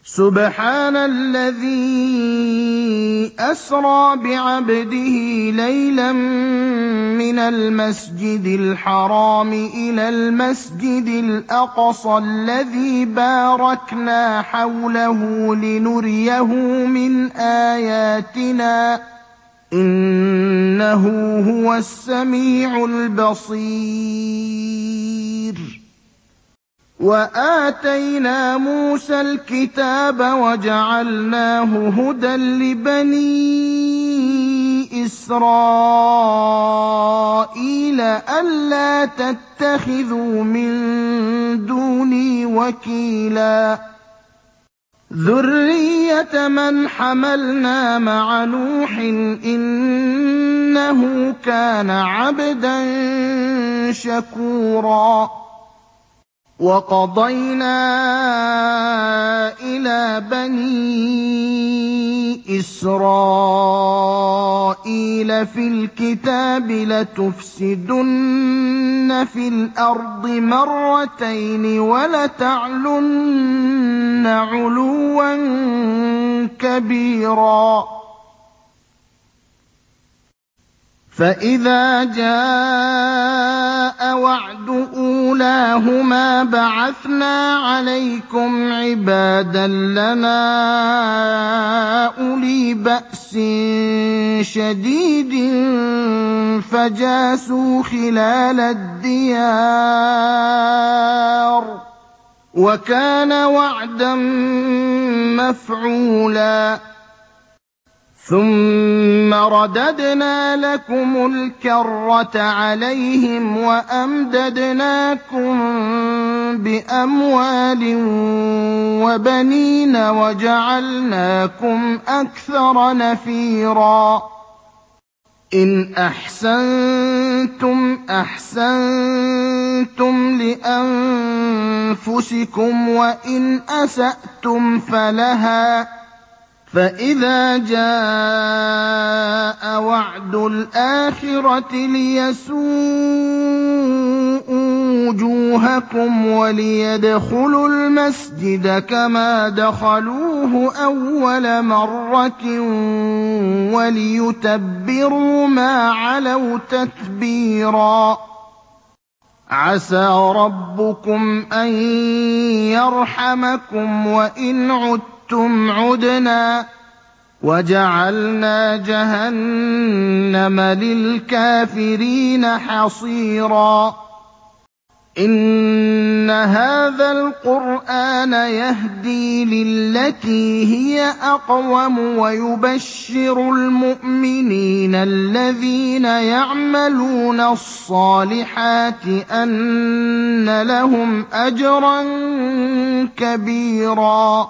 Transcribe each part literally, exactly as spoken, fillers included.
سُبْحَانَ الَّذِي أَسْرَىٰ بِعَبْدِهِ لَيْلًا مِّنَ الْمَسْجِدِ الْحَرَامِ إِلَى الْمَسْجِدِ الْأَقْصَى الَّذِي بَارَكْنَا حَوْلَهُ لِنُرِيَهُ مِنْ آيَاتِنَا ۚ إِنَّهُ هُوَ السَّمِيعُ الْبَصِيرُ. وَآتَيْنَا مُوسَى الْكِتَابَ وَجَعَلْنَاهُ هُدًى لِّبَنِي إِسْرَائِيلَ أَلَّا تَتَّخِذُوا مِن دُونِي وَكِيلًا. ذُرِّيَّةَ مَنْ حَمَلْنَا مَعَ نُوحٍ ۚ إِنَّهُ كَانَ عَبْدًا شَكُورًا. وَقَضَيْنَا إِلَىٰ بَنِي إِسْرَائِيلَ فِي الْكِتَابِ لَتُفْسِدُنَّ فِي الْأَرْضِ مَرَّتَيْنِ وَلَتَعْلُنَّ عُلُوًّا كَبِيرًا. فَإِذَا جَاءَ وَعْدُ أُولَاهُمَا بَعَثْنَا عَلَيْكُمْ عِبَادًا لَّنَا أُولِي بَأْسٍ شَدِيدٍ فَجَاسُوا خِلَالَ الدِّيَارِ ۚ وَكَانَ وَعْدًا مَّفْعُولًا. ثُمَّ رَدَدْنَا لَكُمُ الْكَرَّةَ عَلَيْهِمْ وَأَمْدَدْنَاكُم بِأَمْوَالٍ وَبَنِينَ وَجَعَلْنَاكُمْ أَكْثَرَ نَفِيرًا. إِنْ أَحْسَنتُمْ أَحْسَنتُمْ لِأَنفُسِكُمْ ۖ وَإِنْ أَسَأْتُمْ فَلَهَا ۚ فَإِذَا جَاءَ وَعْدُ الْآخِرَةِ لِيَسُوءُوا وُجُوهَكُمْ وَلِيَدْخُلُوا الْمَسْجِدَ كَمَا دَخَلُوهُ أَوَّلَ مَرَّةٍ وَلِيُتَبِّرُوا مَا عَلَوْا تَتْبِيرًا. عَسَىٰ رَبُّكُمْ أَن يَرْحَمَكُمْ وَإِنْ عُدتُّمْ عُدْنَا ۘ وَجَعَلْنَا جَهَنَّمَ لِلْكَافِرِينَ حَصِيرًا. إِنَّ هَٰذَا الْقُرْآنَ يَهْدِي لِلَّتِي هِيَ أَقْوَمُ وَيُبَشِّرُ الْمُؤْمِنِينَ الَّذِينَ يَعْمَلُونَ الصَّالِحَاتِ أَنَّ لَهُمْ أَجْرًا كَبِيرًا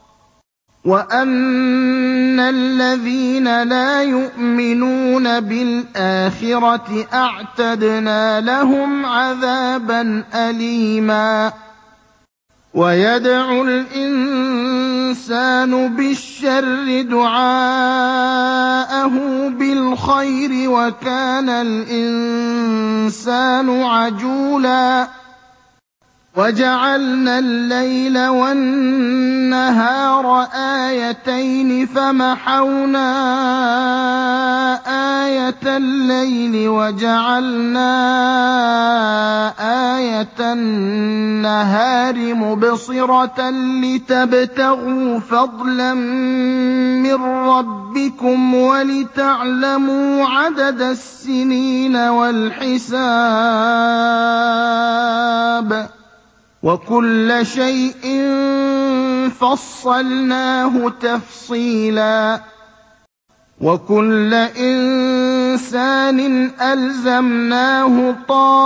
وَأَنَّ الَّذِينَ لَا يُؤْمِنُونَ بِالْآخِرَةِ أَعْتَدْنَا لَهُمْ عَذَابًا أَلِيمًا. وَيَدْعُ الْإِنسَانُ بِالشَّرِّ دُعَاءَهُ بِالْخَيْرِ ۖ وَكَانَ الْإِنسَانُ عَجُولًا. وَجَعَلْنَا اللَّيْلَ وَالنَّهَارَ آيَتَيْنِ فَمَحَوْنَا آيَةَ اللَّيْلِ وَجَعَلْنَا آيَةَ النَّهَارِ مُبْصِرَةً لِّتَبْتَغُوا فَضْلًا مِّن رَّبِّكُمْ وَلِتَعْلَمُوا عَدَدَ السِّنِينَ وَالْحِسَابَ ۚ وَكُلَّ شَيْءٍ فَصَّلْنَاهُ تَفْصِيلًا. وَكُلَّ إِنسَانٍ أَلْزَمْنَاهُ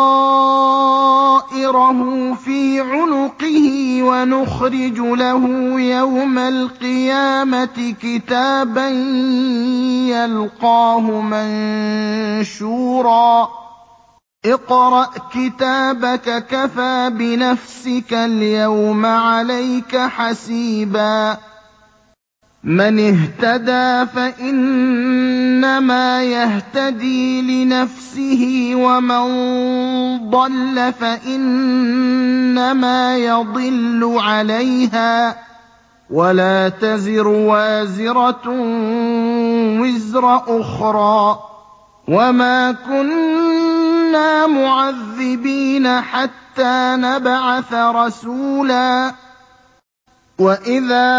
طَائِرَهُ فِي عُنُقِهِ ۖ وَنُخْرِجُ لَهُ يَوْمَ الْقِيَامَةِ كِتَابًا يَلْقَاهُ مَنشُورًا. اقْرَأْ كِتَابَكَ كَفَىٰ بِنَفْسِكَ الْيَوْمَ عَلَيْكَ حَسِيبًا. مَّنِ اهْتَدَىٰ فَإِنَّمَا يَهْتَدِي لِنَفْسِهِ ۖ وَمَن ضَلَّ فَإِنَّمَا يَضِلُّ عَلَيْهَا ۚ وَلَا تَزِرُ وَازِرَةٌ وِزْرَ أُخْرَىٰ ۗ وَمَا كُنَّا مُعَذِّبِينَ حَتَّىٰ نَبْعَثَ رَسُولًا. وَإِذَا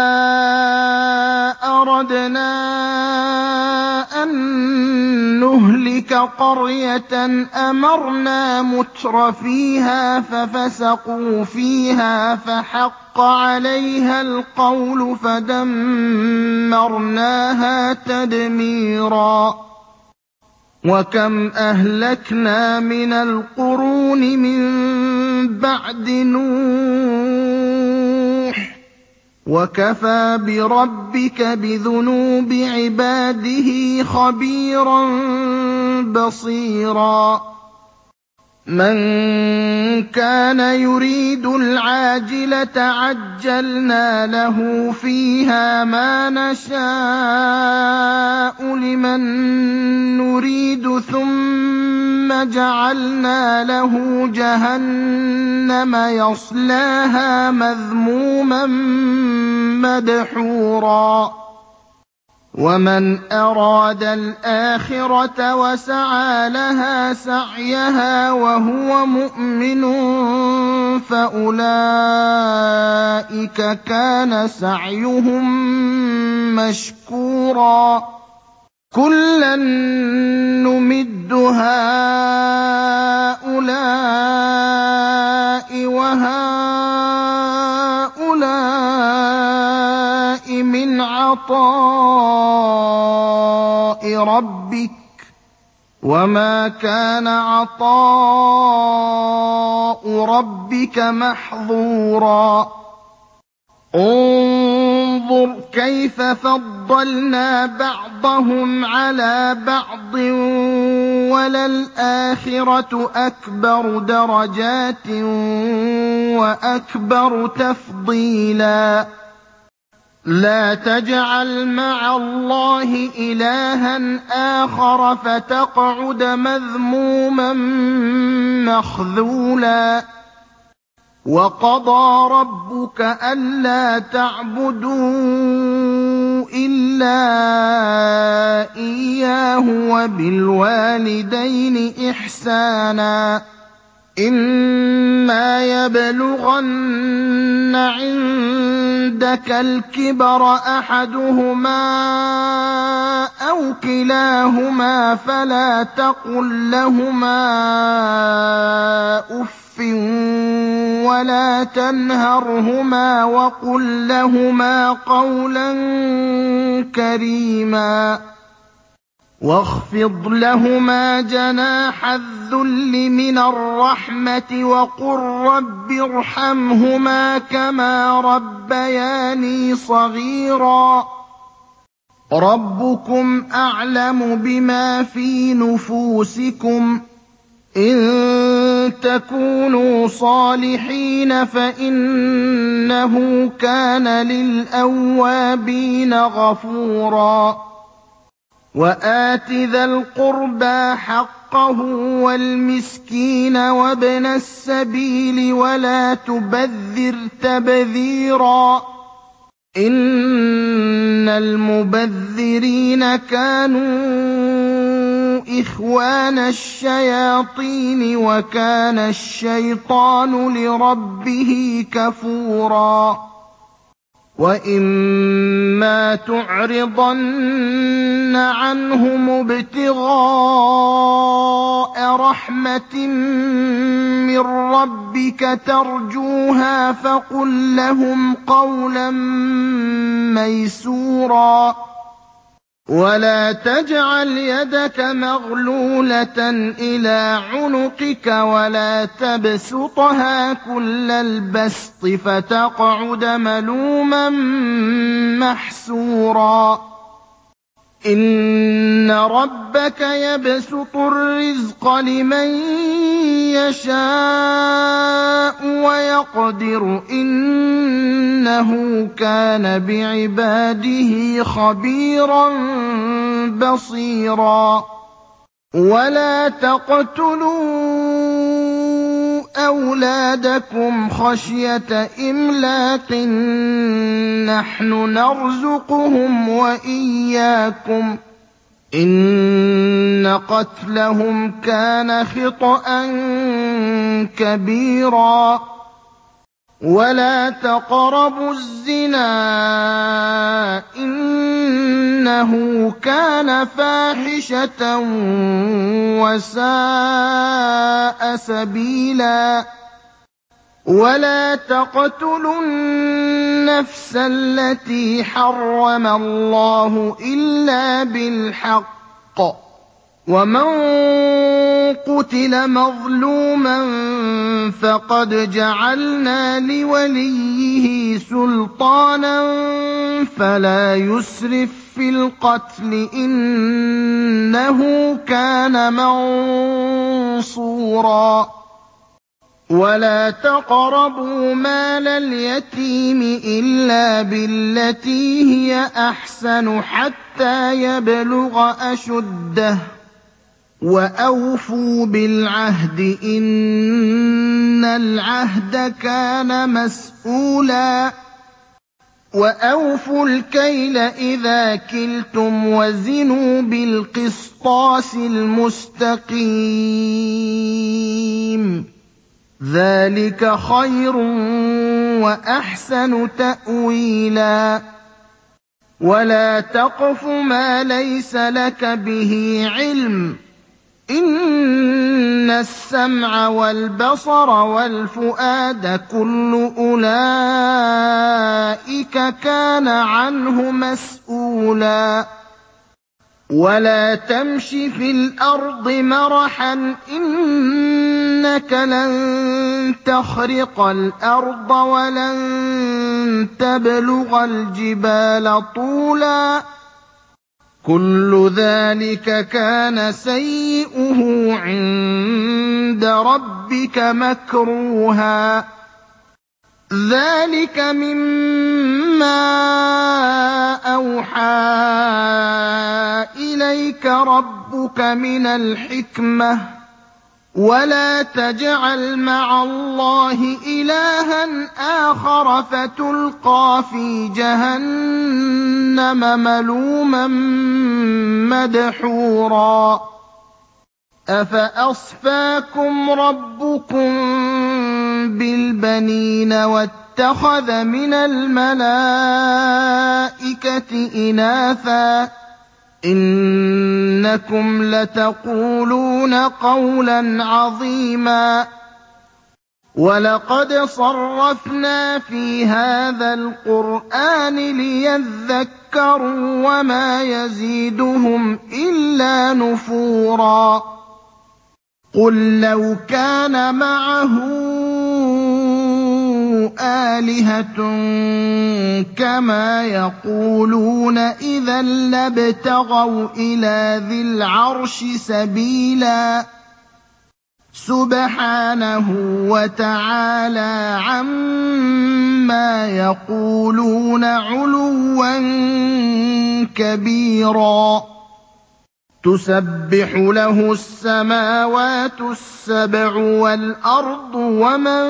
أَرَدْنَا أَن نُّهْلِكَ قَرْيَةً أَمَرْنَا مُتْرَفِيهَا فَفَسَقُوا فِيهَا فَحَقَّ عَلَيْهَا الْقَوْلُ فَدَمَّرْنَاهَا تَدْمِيرًا. وَكَمْ أَهْلَكْنَا مِنَ الْقُرُونِ مِن بَعْدِ نُوحٍ ۗ وَكَفَىٰ بِرَبِّكَ بِذُنُوبِ عِبَادِهِ خَبِيرًا بَصِيرًا. مَن كَانَ يُرِيدُ الْعَاجِلَةَ عَجَّلْنَا لَهُ فِيهَا مَا نَشَاءُ لِمَن نُّرِيدُ ثُمَّ جَعَلْنَا لَهُ جَهَنَّمَ يَصْلَاهَا مَذْمُومًا مَّدْحُورًا. وَمَنْ أَرَادَ الْآخِرَةَ وَسَعَىٰ لَهَا سَعْيَهَا وَهُوَ مُؤْمِنٌ فَأُولَٰئِكَ كَانَ سَعْيُهُم مَّشْكُورًا. كُلًّا نُّمِدُّ هَٰؤُلَاءِ وَهَٰؤُلَاءِ مِنْ عَطَاءِ رَبِّكَ ۚ وَمَا كَانَ عَطَاءُ رَبِّكَ مَحْظُورًا. انظُرْ كَيْفَ فَضَّلْنَا بَعْضَهُمْ عَلَىٰ بَعْضٍ ۚ وَلَلْآخِرَةُ أَكْبَرُ دَرَجَاتٍ وَأَكْبَرُ تَفْضِيلًا. لَا تَجْعَلْ مَعَ اللَّهِ إِلَٰهًا آخَرَ فَتَقْعُدَ مَذْمُومًا مَّخْذُولًا. وَقَضَىٰ رَبُّكَ أَلَّا تَعْبُدُوا إِلَّا إِيَّاهُ وَبِالْوَالِدَيْنِ إِحْسَانًا ۚ إِمَّا يَبْلُغَنَّ عِندَكَ الْكِبَرَ أَحَدُهُمَا أَوْ كِلَاهُمَا فَلَا تَقُل لَّهُمَا أُفٍّ وَلَا تَنْهَرْهُمَا وَقُل لَّهُمَا قَوْلًا كَرِيمًا. وَاخْفِضْ لَهُمَا جَنَاحَ الذُّلِّ مِنَ الرَّحْمَةِ وَقُل رَّبِّ ارْحَمْهُمَا كَمَا رَبَّيَانِي صَغِيرًا. رَّبُّكُمْ أَعْلَمُ بِمَا فِي نُفُوسِكُمْ ۚ إِن تَكُونُوا صَالِحِينَ فَإِنَّهُ كَانَ لِلْأَوَّابِينَ غَفُورًا. وَآتِ ذَا الْقُرْبَىٰ حَقَّهُ وَالْمِسْكِينَ وَابْنَ السَّبِيلِ وَلَا تُبَذِّرْ تَبْذِيرًا. إِنَّ الْمُبَذِّرِينَ كَانُوا إِخْوَانَ الشَّيَاطِينِ وَكَانَ الشَّيْطَانُ لِرَبِّهِ كَفُورًا. وَإِمَّا تُعْرِضَنَّ عَنْهُمُ ابْتِغَاءَ رَحْمَةٍ مِّن رَّبِّكَ تَرْجُوهَا فَقُل لَّهُمْ قَوْلًا مَّيْسُورًا. وَلَا تَجْعَلْ يَدَكَ مَغْلُولَةً إِلَىٰ عُنُقِكَ وَلَا تَبْسُطْهَا كُلَّ الْبَسْطِ فَتَقْعُدَ مَلُومًا مَّحْسُورًا. إِنَّ رَبَّكَ يَبْسُطُ الرِّزْقَ لِمَن يَشَاءُ وَيَقْدِرُ ۚ إِنَّهُ كَانَ بِعِبَادِهِ خَبِيرًا بَصِيرًا. وَلَا تَقْتُلُوا أَوْلَادَكُمْ خَشْيَةَ إِمْلَاقٍ نَّحْنُ نَرْزُقُهُمْ وَإِيَّاكُمْ ۚ إِنَّ قَتْلَهُمْ كَانَ خِطْئًا كَبِيرًا. وَلَا تَقْرَبُوا الزِّنَا ۖ إِنَّهُ كَانَ فَاحِشَةً وَسَاءَ سَبِيلًا. وَلَا تَقْتُلُوا النَّفْسَ الَّتِي حَرَّمَ اللَّهُ إِلَّا بِالْحَقِّ ۚ وَمَن قُتِلَ مَظْلُومًا فَقَدْ جَعَلْنَا لِوَلِيِّهِ سُلْطَانًا فَلَا يُسْرِف فِّي الْقَتْلِ ۖ إِنَّهُ كَانَ مَنصُورًا. وَلَا تَقْرَبُوا مَالَ الْيَتِيمِ إِلَّا بِالَّتِي هِيَ أَحْسَنُ حَتَّىٰ يَبْلُغَ أَشُدَّهُ ۖ وَأَوْفُوا بِالْعَهْدِ ۖ إِنَّ الْعَهْدَ كَانَ مَسْئُولًا. وَأَوْفُوا الْكَيْلَ إِذَا كِلْتُمْ وَزِنُوا بِالْقِسْطَاسِ الْمُسْتَقِيمِ ۚ ذَٰلِكَ خَيْرٌ وَأَحْسَنُ تَأْوِيلًا. وَلَا تَقْفُ مَا لَيْسَ لَكَ بِهِ عِلْمٌ ۚ إِنَّ السَّمْعَ وَالْبَصَرَ وَالْفُؤَادَ كُلُّ أُولَٰئِكَ كَانَ عَنْهُ مَسْئُولًا. وَلَا تَمْشِ فِي الْأَرْضِ مَرَحًا ۖ إِنَّكَ لَن تَخْرِقَ الْأَرْضَ وَلَن تَبْلُغَ الْجِبَالَ طُولًا ۚ كُلُّ ذَٰلِكَ كَانَ سَيِّئُهُ عِندَ رَبِّكَ مَكْرُوهًا. ذَٰلِكَ مِمَّا أَوْحَىٰ إِلَيْكَ رَبُّكَ مِنَ الْحِكْمَةِ ۗ وَلَا تَجْعَلْ مَعَ اللَّهِ إِلَٰهًا آخَرَ فَتُلْقَىٰ فِي جَهَنَّمَ مَلُومًا مَّدْحُورًا. أَفَأَصْفَاكُمْ رَبُّكُم بِالْبَنِينَ وَاتَّخَذَ مِنَ الْمَلَائِكَةِ إِنَاثًا ۚ إِنَّكُمْ لَتَقُولُونَ قَوْلًا عَظِيمًا. وَلَقَدْ صَرَّفْنَا فِي هَٰذَا الْقُرْآنِ لِيَذَّكَّرُوا وَمَا يَزِيدُهُمْ إِلَّا نُفُورًا. قُل لَّوْ كَانَ مَعَهُ آلِهَةٌ كَمَا يَقُولُونَ إِذًا لَّابْتَغَوْا إِلَىٰ ذِي الْعَرْشِ سَبِيلًا. سُبْحَانَهُ وَتَعَالَىٰ عَمَّا يَقُولُونَ عُلُوًّا كَبِيرًا. تُسَبِّحُ لَهُ السَّمَاوَاتُ السَّبْعُ وَالْأَرْضُ وَمَن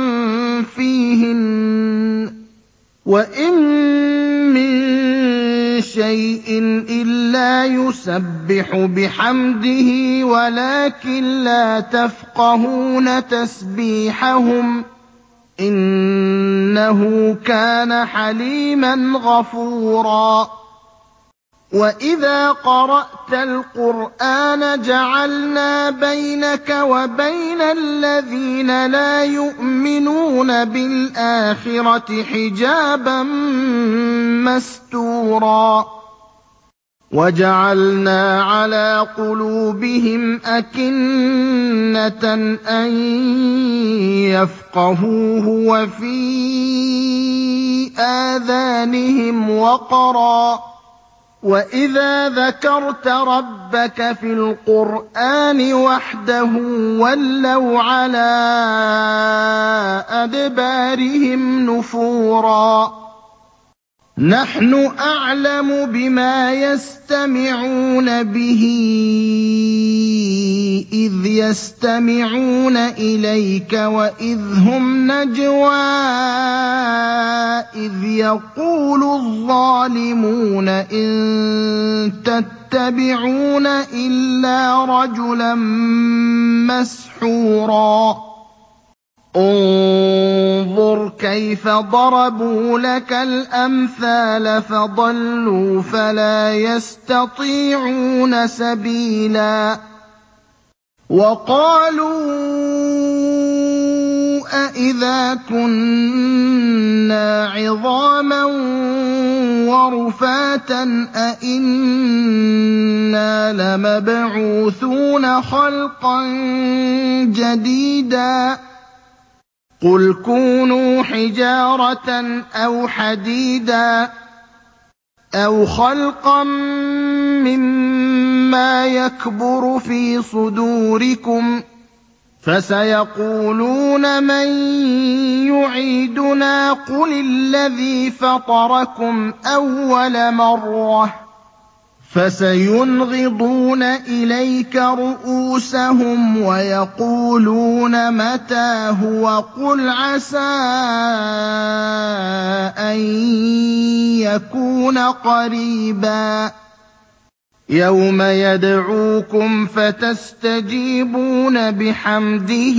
فِيهِنَّ ۚ وَإِن مِّن شَيْءٍ إِلَّا يُسَبِّحُ بِحَمْدِهِ وَلَٰكِن لَّا تَفْقَهُونَ تَسْبِيحَهُمْ ۗ إِنَّهُ كَانَ حَلِيمًا غَفُورًا. وَإِذَا قَرَأْتَ الْقُرْآنَ جَعَلْنَا بَيْنَكَ وَبَيْنَ الَّذِينَ لَا يُؤْمِنُونَ بِالْآخِرَةِ حِجَابًا مَّسْتُورًا. وَجَعَلْنَا عَلَىٰ قُلُوبِهِمْ أَكِنَّةً أَن يَفْقَهُوهُ وَفِي آذَانِهِمْ وَقْرًا ۚ وَإِذَا ذَكَرْتَ رَبَّكَ فِي الْقُرْآنِ وَحْدَهُ وَلَّوْا عَلَىٰ أَدْبَارِهِمْ نُفُورًا. نَّحْنُ أَعْلَمُ بِمَا يَسْتَمِعُونَ بِهِ إِذْ يستمعون إليك وإذ هم نجوى إذ يقول الظالمون إن تتبعون إلا رجلا مسحورا انظر كيف ضربوا لك الأمثال فضلوا فلا يستطيعون سبيلا وقالوا أإذا كنا عظاما ورفاتا أإنا لمبعوثون خلقا جديدا قل كونوا حجارة أو حديدا أو خلقا مما يكبر في صدوركم فسيقولون من يعيدنا قل الذي فطركم أول مرة فسينغضون إليك رؤوسهم ويقولون متى هو قل عسى أن يكون قريبا يوم يدعوكم فتستجيبون بحمده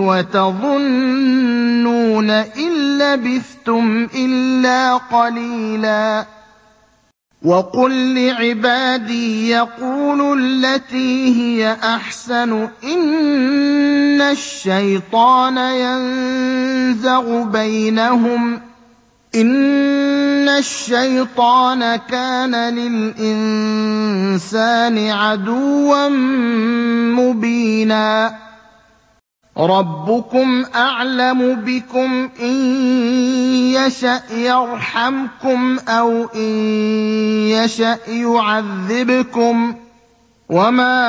وتظنون إن لبثتم إلا قليلا وقل لعبادي يقولوا التي هي أحسن إن الشيطان ينزغ بينهم إن الشيطان كان للإنسان عدوا مبينا ربكم أعلم بكم إن يشأ يرحمكم أو إن يشأ يعذبكم وما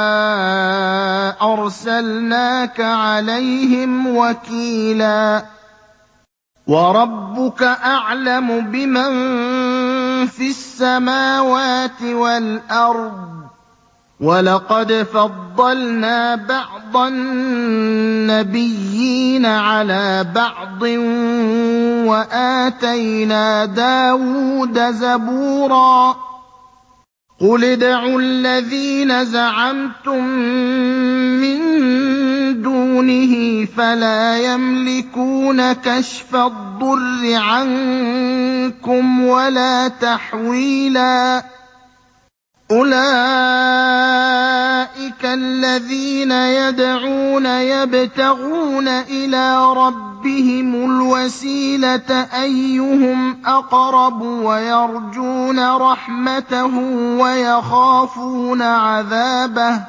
أرسلناك عليهم وكيلا وربك أعلم بمن في السماوات والأرض ولقد فضلنا بعض النبيين على بعض وآتينا داود زبورا قل ادعوا الذين زعمتم من دونه فلا يملكون كشف الضر عنكم ولا تحويلا أولئك الذين يدعون يبتغون إلى ربهم الوسيلة أيهم أقرب ويرجون رحمته ويخافون عذابه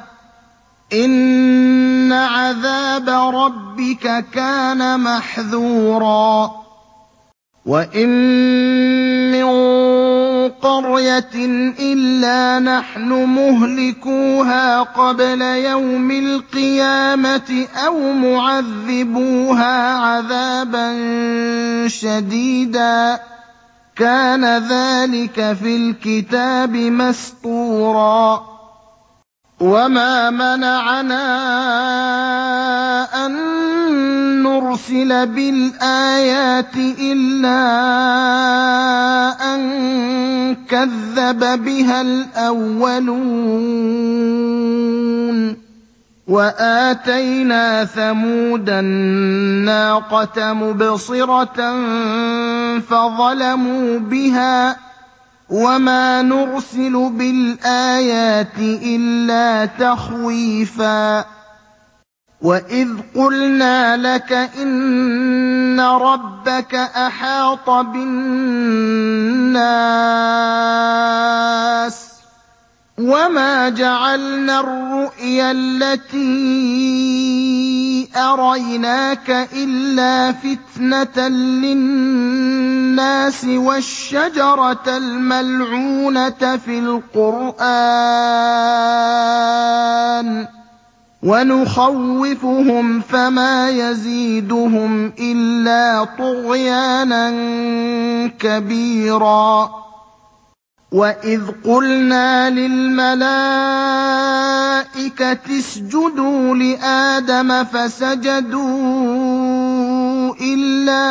إن عذاب ربك كان محذورا وإن من قرية إلا نحن مهلكوها قبل يوم القيامة أو معذبوها عذابا شديدا كان ذلك في الكتاب مسطورا وما منعنا أن نرسل بالآيات إلا أن كذب بها الأولون وآتينا ثمود الناقة مبصرة فظلموا بها وما نرسل بالآيات إلا تخويفا وإذ قلنا لك إن ربك أحاط بالناس وما جعلنا الرؤيا التي أريناك إلا فتنة للناس والشجرة الملعونة في القرآن ونخوفهم فما يزيدهم إلا طغيانا كبيرا وَإِذْ قُلْنَا لِلْمَلَائِكَةِ اسْجُدُوا لِآدَمَ فَسَجَدُوا إِلَّا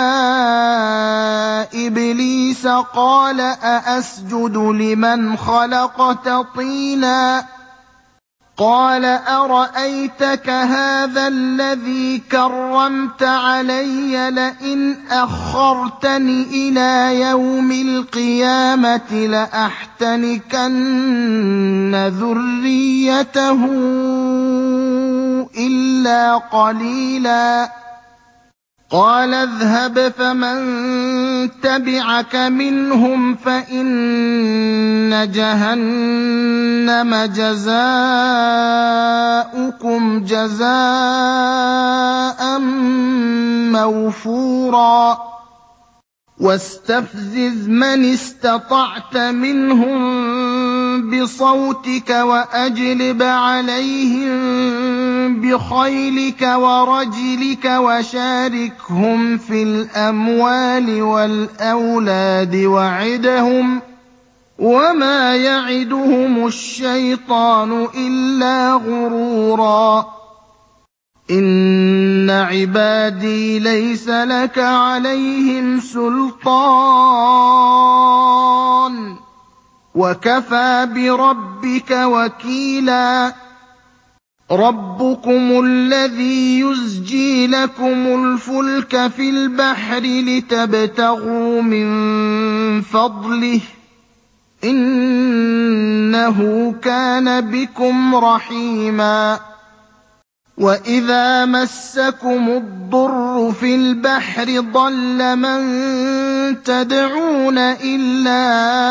إِبْلِيسَ قَالَ أَأَسْجُدُ لِمَنْ خَلَقْتَ طِينًا قَالَ أَرَأَيْتَكَ هَٰذَا الَّذِي كَرَّمْتَ عَلَيَّ لَئِنْ أَخَّرْتَنِ إِلَىٰ يَوْمِ الْقِيَامَةِ لَأَحْتَنِكَنَّ ذُرِّيَّتَهُ إِلَّا قَلِيلًا قَالَ اذْهَبْ فَمَن تَبِعَكَ مِنْهُمْ فَإِنَّ جَهَنَّمَ جَزَاؤُكُمْ جَزَاءً مَّوْفُورًا وَاسْتَفْزِزْ مَنِ اسْتَطَعْتَ مِنْهُم بِصَوْتِكَ وَأَجْلِبْ عَلَيْهِم بِخَيْلِكَ وَرَجِلِكَ وَشَارِكْهُمْ فِي الْأَمْوَالِ وَالْأَوْلَادِ وَعِدْهُمْ ۚ وَمَا يَعِدُهُمُ الشَّيْطَانُ إِلَّا غُرُورًا إِنَّ عِبَادِي لَيْسَ لَكَ عَلَيْهِمْ سُلْطَانٌ ۚ وَكَفَىٰ بِرَبِّكَ وَكِيلًا رَبُّكُمُ الَّذِي يُزْجِي لَكُمُ الْفُلْكَ فِي الْبَحْرِ لِتَبْتَغُوا مِن فَضْلِهِ ۚ إِنَّهُ كَانَ بِكُمْ رَحِيمًا وَإِذَا مَسَّكُمُ الضُّرُّ فِي الْبَحْرِ ضَلَّ مَن تَدْعُونَ إِلَّا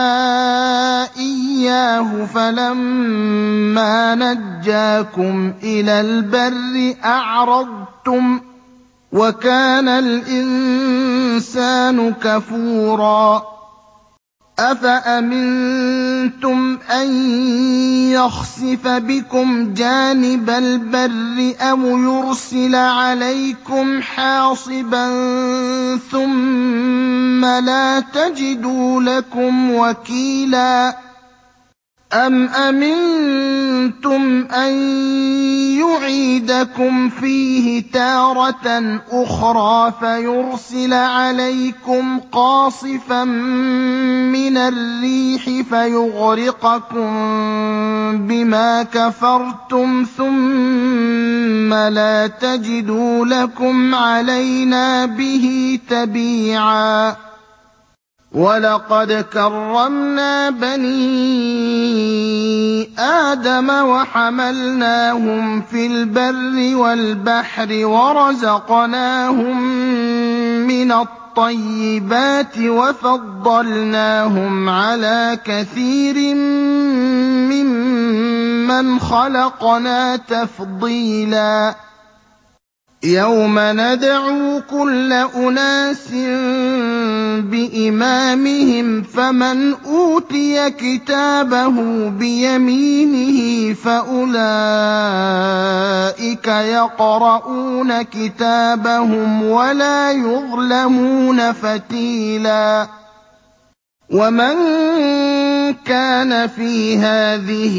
إِيَّاهُ فَلَمَّا نَجَّاكُمْ إِلَى الْبَرِّ أَعْرَضْتُمْ ۚ وَكَانَ الْإِنسَانُ كَفُورًا أَفَأَمِنتُمْ أَن يَخْسِفَ بِكُمْ جَانِبَ الْبَرِّ أَوْ يُرْسِلَ عَلَيْكُمْ حَاصِبًا ثُمَّ لَا تَجِدُوا لَكُمْ وَكِيلًا أَمْ أَمِنتُمْ أَن يُعِيدَكُمْ فِيهِ تَارَةً أُخْرَىٰ فَيُرْسِلَ عَلَيْكُمْ قَاصِفًا مِّنَ الرِّيحِ فَيُغْرِقَكُم بِمَا كَفَرْتُمْ ثُمَّ لَا تَجِدُوا لَكُمْ عَلَيْنَا بِهِ تَبِيعًا وَلَقَدْ كَرَّمْنَا بَنِي آدَمَ وَحَمَلْنَاهُمْ فِي الْبَرِّ وَالْبَحْرِ وَرَزَقْنَاهُم مِّنَ الطَّيِّبَاتِ وَفَضَّلْنَاهُمْ عَلَىٰ كَثِيرٍ مِّمَّنْ خَلَقْنَا تَفْضِيلًا يَوْمَ نَدْعُو كُلَّ أُنَاسٍ بِإِمَامِهِمْ فَمَنْ أُوتِيَ كِتَابَهُ بِيَمِينِهِ فَأُولَٰئِكَ يَقْرَءُونَ كِتَابَهُمْ وَلَا يُظْلَمُونَ فَتِيلًا وَمَن كَانَ فِي هَٰذِهِ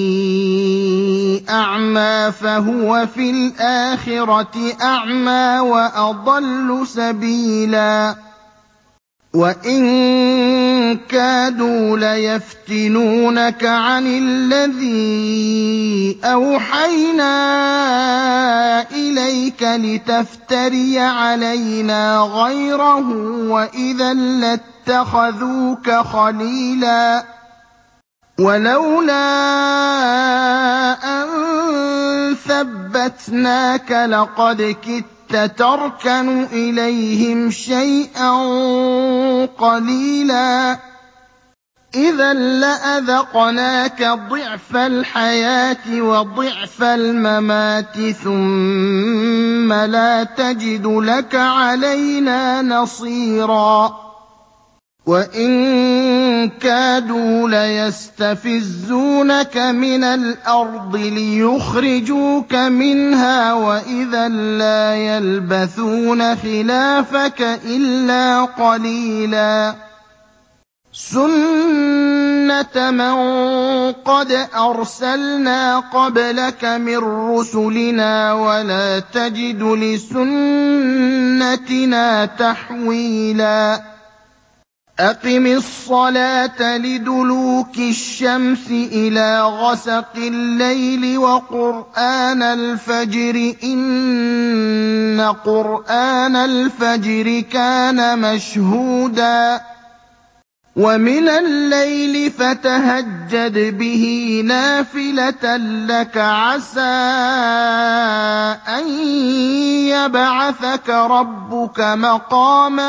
أَعْمَىٰ فَهُوَ فِي الْآخِرَةِ أَعْمَىٰ وَأَضَلُّ سَبِيلًا وَإِن كَادُوا لَيَفْتِنُونَكَ عَنِ الَّذِي أَوْحَيْنَا إِلَيْكَ لِتَفْتَرِيَ عَلَيْنَا غَيْرَهُ وَإِذًا لَّاتَّخَذُوكَ خَلِيلًا وَلَوْلَا أَن ثَبَّتْنَاكَ لَقَدْ كِدتَّ تَرْكَنُ إِلَيْهِمْ شَيْئًا قَلِيلًا إِذًا لَّأَذَقْنَاكَ ضِعْفَ الْحَيَاةِ وَضِعْفَ الْمَمَاتِ ثُمَّ لَا تَجِدُ لَكَ عَلَيْنَا نَصِيرًا وَإِن كَادُوا لَيَسْتَفِزُّونَكَ مِنَ الْأَرْضِ لِيُخْرِجُوكَ مِنْهَا وَإِذًا لَّا يَلْبَثُونَ خِلَافَكَ إِلَّا قَلِيلًا سُنَّتَ سُنَّةَ مَن قَدْ أَرْسَلْنَا قَبْلَكَ مِن رُّسُلِنَا وَلَا تَجِدُ لِسُنَّتِنَا تَحْوِيلًا أَقِمِ الصَّلَاةَ لِدُلُوكِ الشَّمْسِ إِلَىٰ غَسَقِ اللَّيْلِ وَقُرْآنَ الْفَجْرِ ۖ إِنَّ قُرْآنَ الْفَجْرِ كَانَ مَشْهُودًا وَمِنَ اللَّيْلِ فَتَهَجَّدْ بِهِ نَافِلَةً لَّكَ عَسَىٰ أَن يَبْعَثَكَ رَبُّكَ مَقَامًا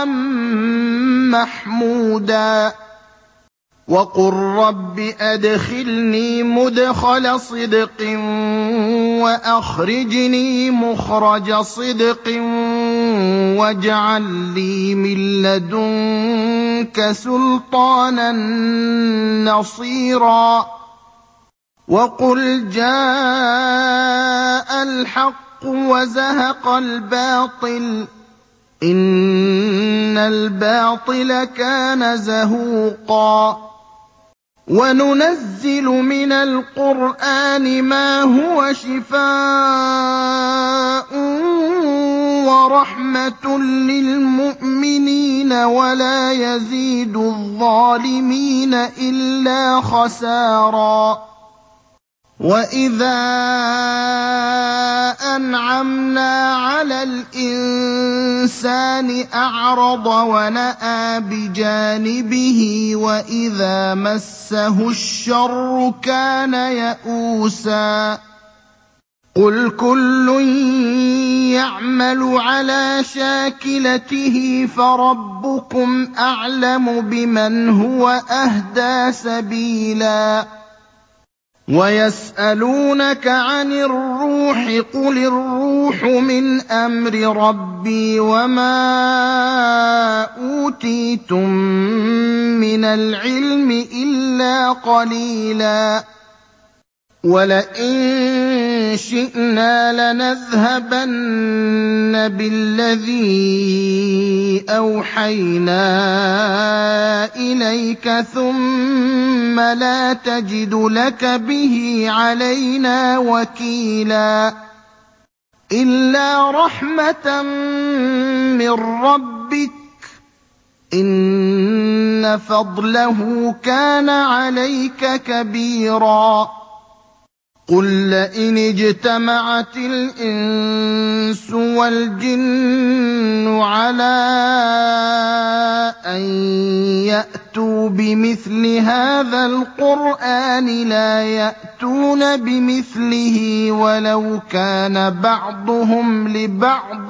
مَّحْمُودًا وَقُل رَّبِّ أَدْخِلْنِي مُدْخَلَ صِدْقٍ وَأَخْرِجْنِي مُخْرَجَ صِدْقٍ وَاجْعَل لِّي مِن لَّدُنكَ سُلْطَانًا نَّصِيرًا وَقُلْ جَاءَ الْحَقُّ وَزَهَقَ الْبَاطِلُ ۚ إِنَّ الْبَاطِلَ كَانَ زَهُوقًا وَنُنَزِّلُ مِنَ الْقُرْآنِ مَا هُوَ شِفَاءٌ وَرَحْمَةٌ لِّلْمُؤْمِنِينَ وَلَا يَزِيدُ الظَّالِمِينَ إِلَّا خَسَارًا وَإِذَا أَنْعَمْنَا عَلَى الْإِنسَانِ أَعْرَضَ وَنَأَىٰ بِجَانِبِهِ وَإِذَا مَسَّهُ الشَّرُّ كَانَ يَئُوسًا قُلْ كُلٌّ يَعْمَلُ عَلَىٰ شَاكِلَتِهِ فَرَبُّكُمْ أَعْلَمُ بِمَنْ هُوَ أَهْدَىٰ سَبِيلًا وَيَسْأَلُونَكَ عَنِ الرُّوحِ ۖ قُلِ الرُّوحُ مِنْ أَمْرِ رَبِّي وَمَا أُوتِيتُم مِّنَ الْعِلْمِ إِلَّا قَلِيلًا وَلَئِن شِئْنَا لَنَذْهَبَنَّ بِالَّذِي أَوْحَيْنَا إِلَيْكَ ثُمَّ لَا تَجِدُ لَكَ بِهِ عَلَيْنَا وَكِيلًا إِلَّا رَحْمَةً مِّن رَّبِّكَ ۚ إِنَّ فَضْلَهُ كَانَ عَلَيْكَ كَبِيرًا قُل لَّئِنِ اجْتَمَعَتِ الْإِنسُ وَالْجِنُّ عَلَىٰ أَن يَأْتُوا بِمِثْلِ هَٰذَا الْقُرْآنِ لَا يَأْتُونَ بِمِثْلِهِ وَلَوْ كَانَ بَعْضُهُمْ لِبَعْضٍ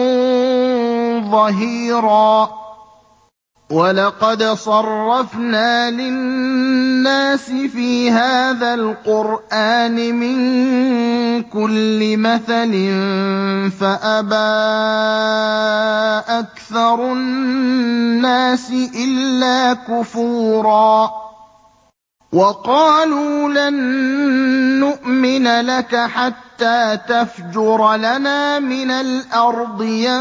ظَهِيرًا وَلَقَدْ صَرَّفْنَا لِلنَّاسِ فِي هَٰذَا الْقُرْآنِ مِن كُلِّ مَثَلٍ فَأَبَىٰ أَكْثَرُ النَّاسِ إِلَّا كُفُورًا وَقَالُوا لَن نُّؤْمِنَ لَكَ حَتَّىٰ تَفْجُرَ لَنَا مِنَ الْأَرْضِ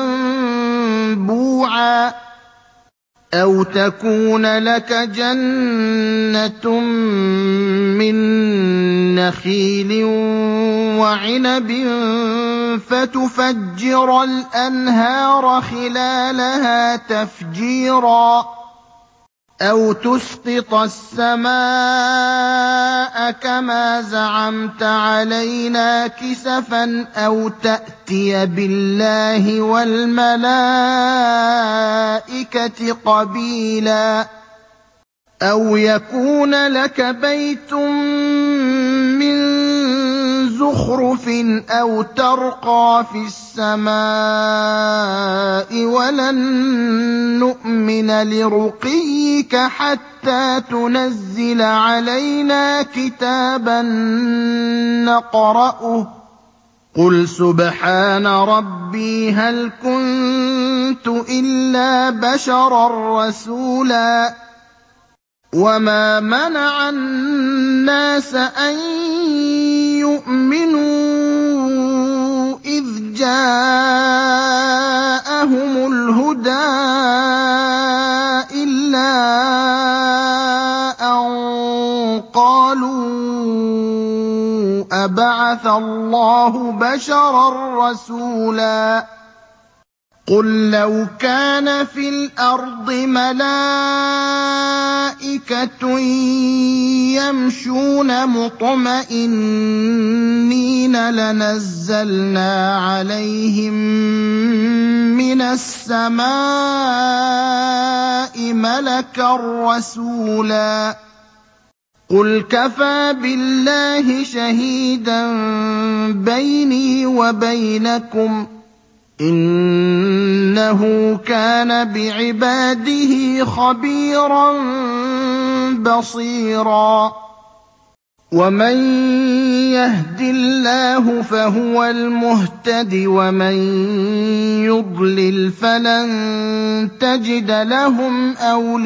يَنبُوعًا أَوْ تَكُونَ لَكَ جَنَّةٌ مِّن نَّخِيلٍ وَعِنَبٍ فَتُفَجِّرَ الْأَنْهَارَ خِلَالَهَا تَفْجِيرًا أَوْ تُسْقِطَ السَّمَاءَ كَمَا زَعَمْتَ عَلَيْنَا كِسَفًا أَوْ تَأْتِيَ بِاللَّهِ وَالْمَلَائِكَةِ قَبِيلًا أَوْ يَكُونَ لَكَ بَيْتٌ مِّن زُخْرُفٍ أَوْ تَرْقَىٰ فِي السَّمَاءِ وَلَن نُّؤْمِنَ لِرُقِيِّكَ حَتَّىٰ تُنَزِّلَ عَلَيْنَا كِتَابًا نَّقْرَؤُهُ ۗ قُلْ سُبْحَانَ رَبِّي هَلْ كُنتُ إِلَّا بَشَرًا رَّسُولًا وَمَا مَنَعَ النَّاسَ أَن يُؤْمِنُوا إِذْ جَاءَهُمُ الْهُدَىٰ إِلَّا أَن قَالُوا أَبَعَثَ اللَّهُ بَشَرًا رَّسُولًا قُل لَّوْ كَانَ فِي الْأَرْضِ مَلَائِكَةٌ يَمْشُونَ مُطْمَئِنِّينَ لَنَزَّلْنَا عَلَيْهِم مِّنَ السَّمَاءِ مَلَكًا رَّسُولًا قُلْ كَفَىٰ بِاللَّهِ شَهِيدًا بَيْنِي وَبَيْنَكُمْ ۚ إِنَّهُ كَانَ بِعِبَادِهِ خَبِيرًا بَصِيرًا وَمَن يَهْدِ اللَّهُ فَهُوَ الْمُهْتَدِ ۖ وَمَن يُضْلِلْ فَلَن تَجِدَ لَهُمْ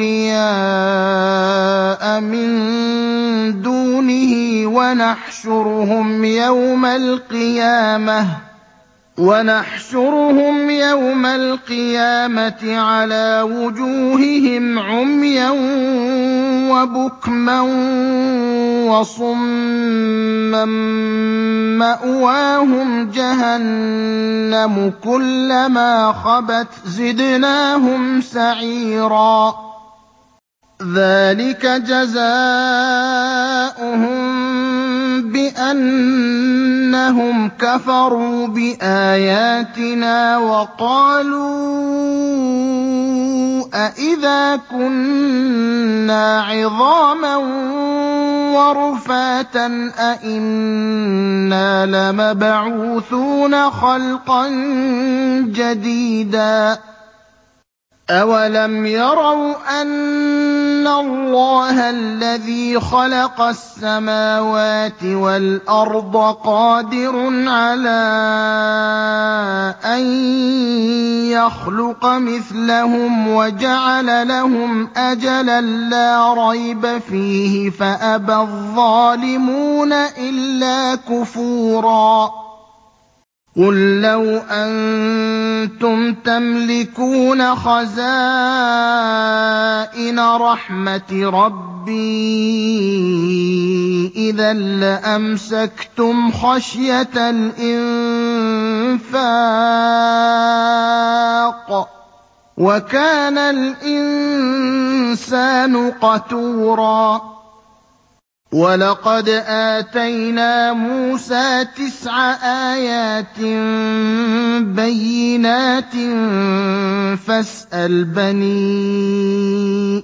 أَوْلِيَاءَ مِن دُونِهِ وَنَحْشُرُهُمْ يَوْمَ الْقِيَامَةِ وَنَحْشُرُهُمْ يَوْمَ الْقِيَامَةِ عَلَىٰ وُجُوهِهِمْ عُمْيًا وَبُكْمًا وَصُمًّا مَّأْوَاهُمْ جَهَنَّمُ ۖ كُلَّمَا خَبَتْ زِدْنَاهُمْ سَعِيرًا ذَٰلِكَ جَزَاؤُهُم بِأَنَّهُمْ كَفَرُوا بِآيَاتِنَا وَقَالُوا أَإِذَا كُنَّا عِظَامًا وَرُفَاتًا أَإِنَّا لَمَبْعُوثُونَ خَلْقًا جَدِيدًا أَوَلَمْ يَرَوْا أَنَّ اللَّهَ الَّذِي خَلَقَ السَّمَاوَاتِ وَالْأَرْضَ قَادِرٌ عَلَىٰ أَن يَخْلُقَ مِثْلَهُمْ وَجَعَلَ لَهُمْ أَجَلًا لَّا رَيْبَ فِيهِ فَأَبَى الظَّالِمُونَ إِلَّا كُفُورًا قُل لَّوْ أَنتُمْ تَمْلِكُونَ خَزَائِنَ رَحْمَةِ رَبِّي إِذًا لَّأَمْسَكْتُمْ خَشْيَةَ الْإِنفَاقِ ۚ وَكَانَ الْإِنسَانُ قَتُورًا وَلَقَدْ آتَيْنَا مُوسَىٰ تِسْعَ آيَاتٍ بَيِّنَاتٍ فَاسْأَلْ بَنِي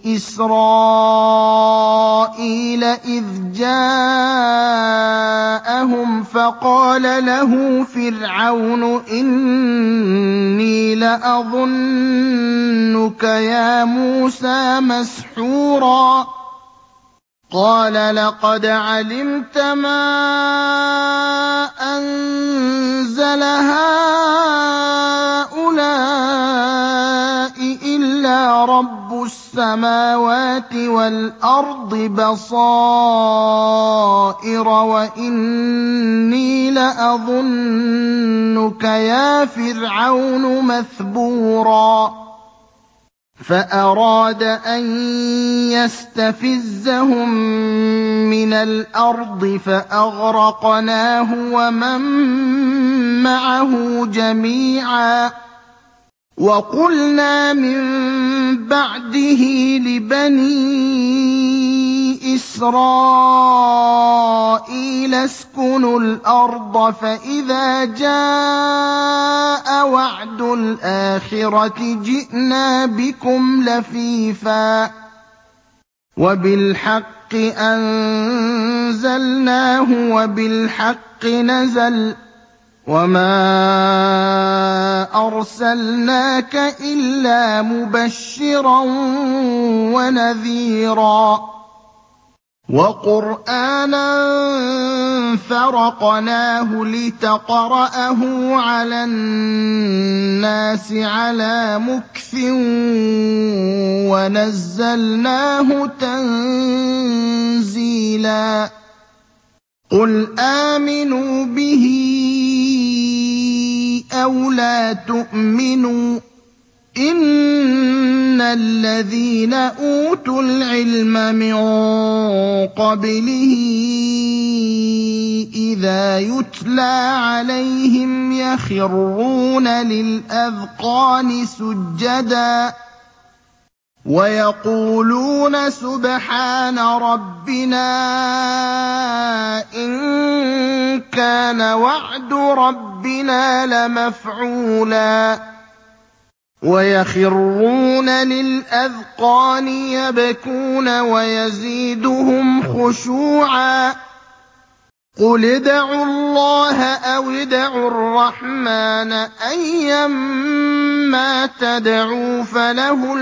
إِسْرَائِيلَ إِذْ جَاءَهُمْ فَقَالَ لَهُ فِرْعَوْنُ إِنِّي لَأَظُنُّكَ يَا مُوسَىٰ مَسْحُورًا قَالَ لَقَدْ عَلِمْتَ مَا أَنزَلَ هَٰؤُلَاءِ إِلَّا رَبُّ السَّمَاوَاتِ وَالْأَرْضِ بَصَائِرَ وَإِنِّي لَأَظُنُّكَ يَا فِرْعَوْنُ مَثْبُورًا فَأَرَادَ أَن يَسْتَفِزَّهُم مِّنَ الْأَرْضِ فَأَغْرَقْنَاهُ وَمَن مَّعَهُ جَمِيعًا وَقُلْنَا مِن بَعْدِهِ لِبَنِي إِسْرَائِيلَ اسْكُنُوا الْأَرْضَ فَإِذَا جَاءَ وَعْدُ الْآخِرَةِ جِئْنَا بِكُمْ لَفِيفًا وَبِالْحَقِّ أَنزَلْنَاهُ وَبِالْحَقِّ نَزَلَ وَمَا أَرْسَلْنَاكَ إِلَّا مُبَشِّرًا وَنَذِيرًا وَقُرْآنًا فَرَقْنَاهُ لِتَقْرَأَهُ عَلَى النَّاسِ عَلَىٰ مُكْثٍ وَنَزَّلْنَاهُ تَنزِيلًا قُلْ آمِنُوا بِهِ أَوْ لَا تُؤْمِنُوا إِنَّ الَّذِينَ أُوتُوا الْعِلْمَ مِن قَبْلِهِ إِذَا يُتْلَىٰ عَلَيْهِمْ يَخِرُّونَ لِلْأَذْقَانِ سُجَّدًا وَيَقُولُونَ سُبْحَانَ رَبِّنَا إِن كَانَ وَعْدُ رَبِّنَا لَمَفْعُولًا وَيَخِرُّونَ لِلْأَذْقَانِ يَبْكُونَ وَيَزِيدُهُمْ خُشُوعًا قُلِ ادْعُوا اللَّهَ أَوِ ادْعُوا الرَّحْمَٰنَ أَيًّا مَّا تَدْعُوا فَلَهُ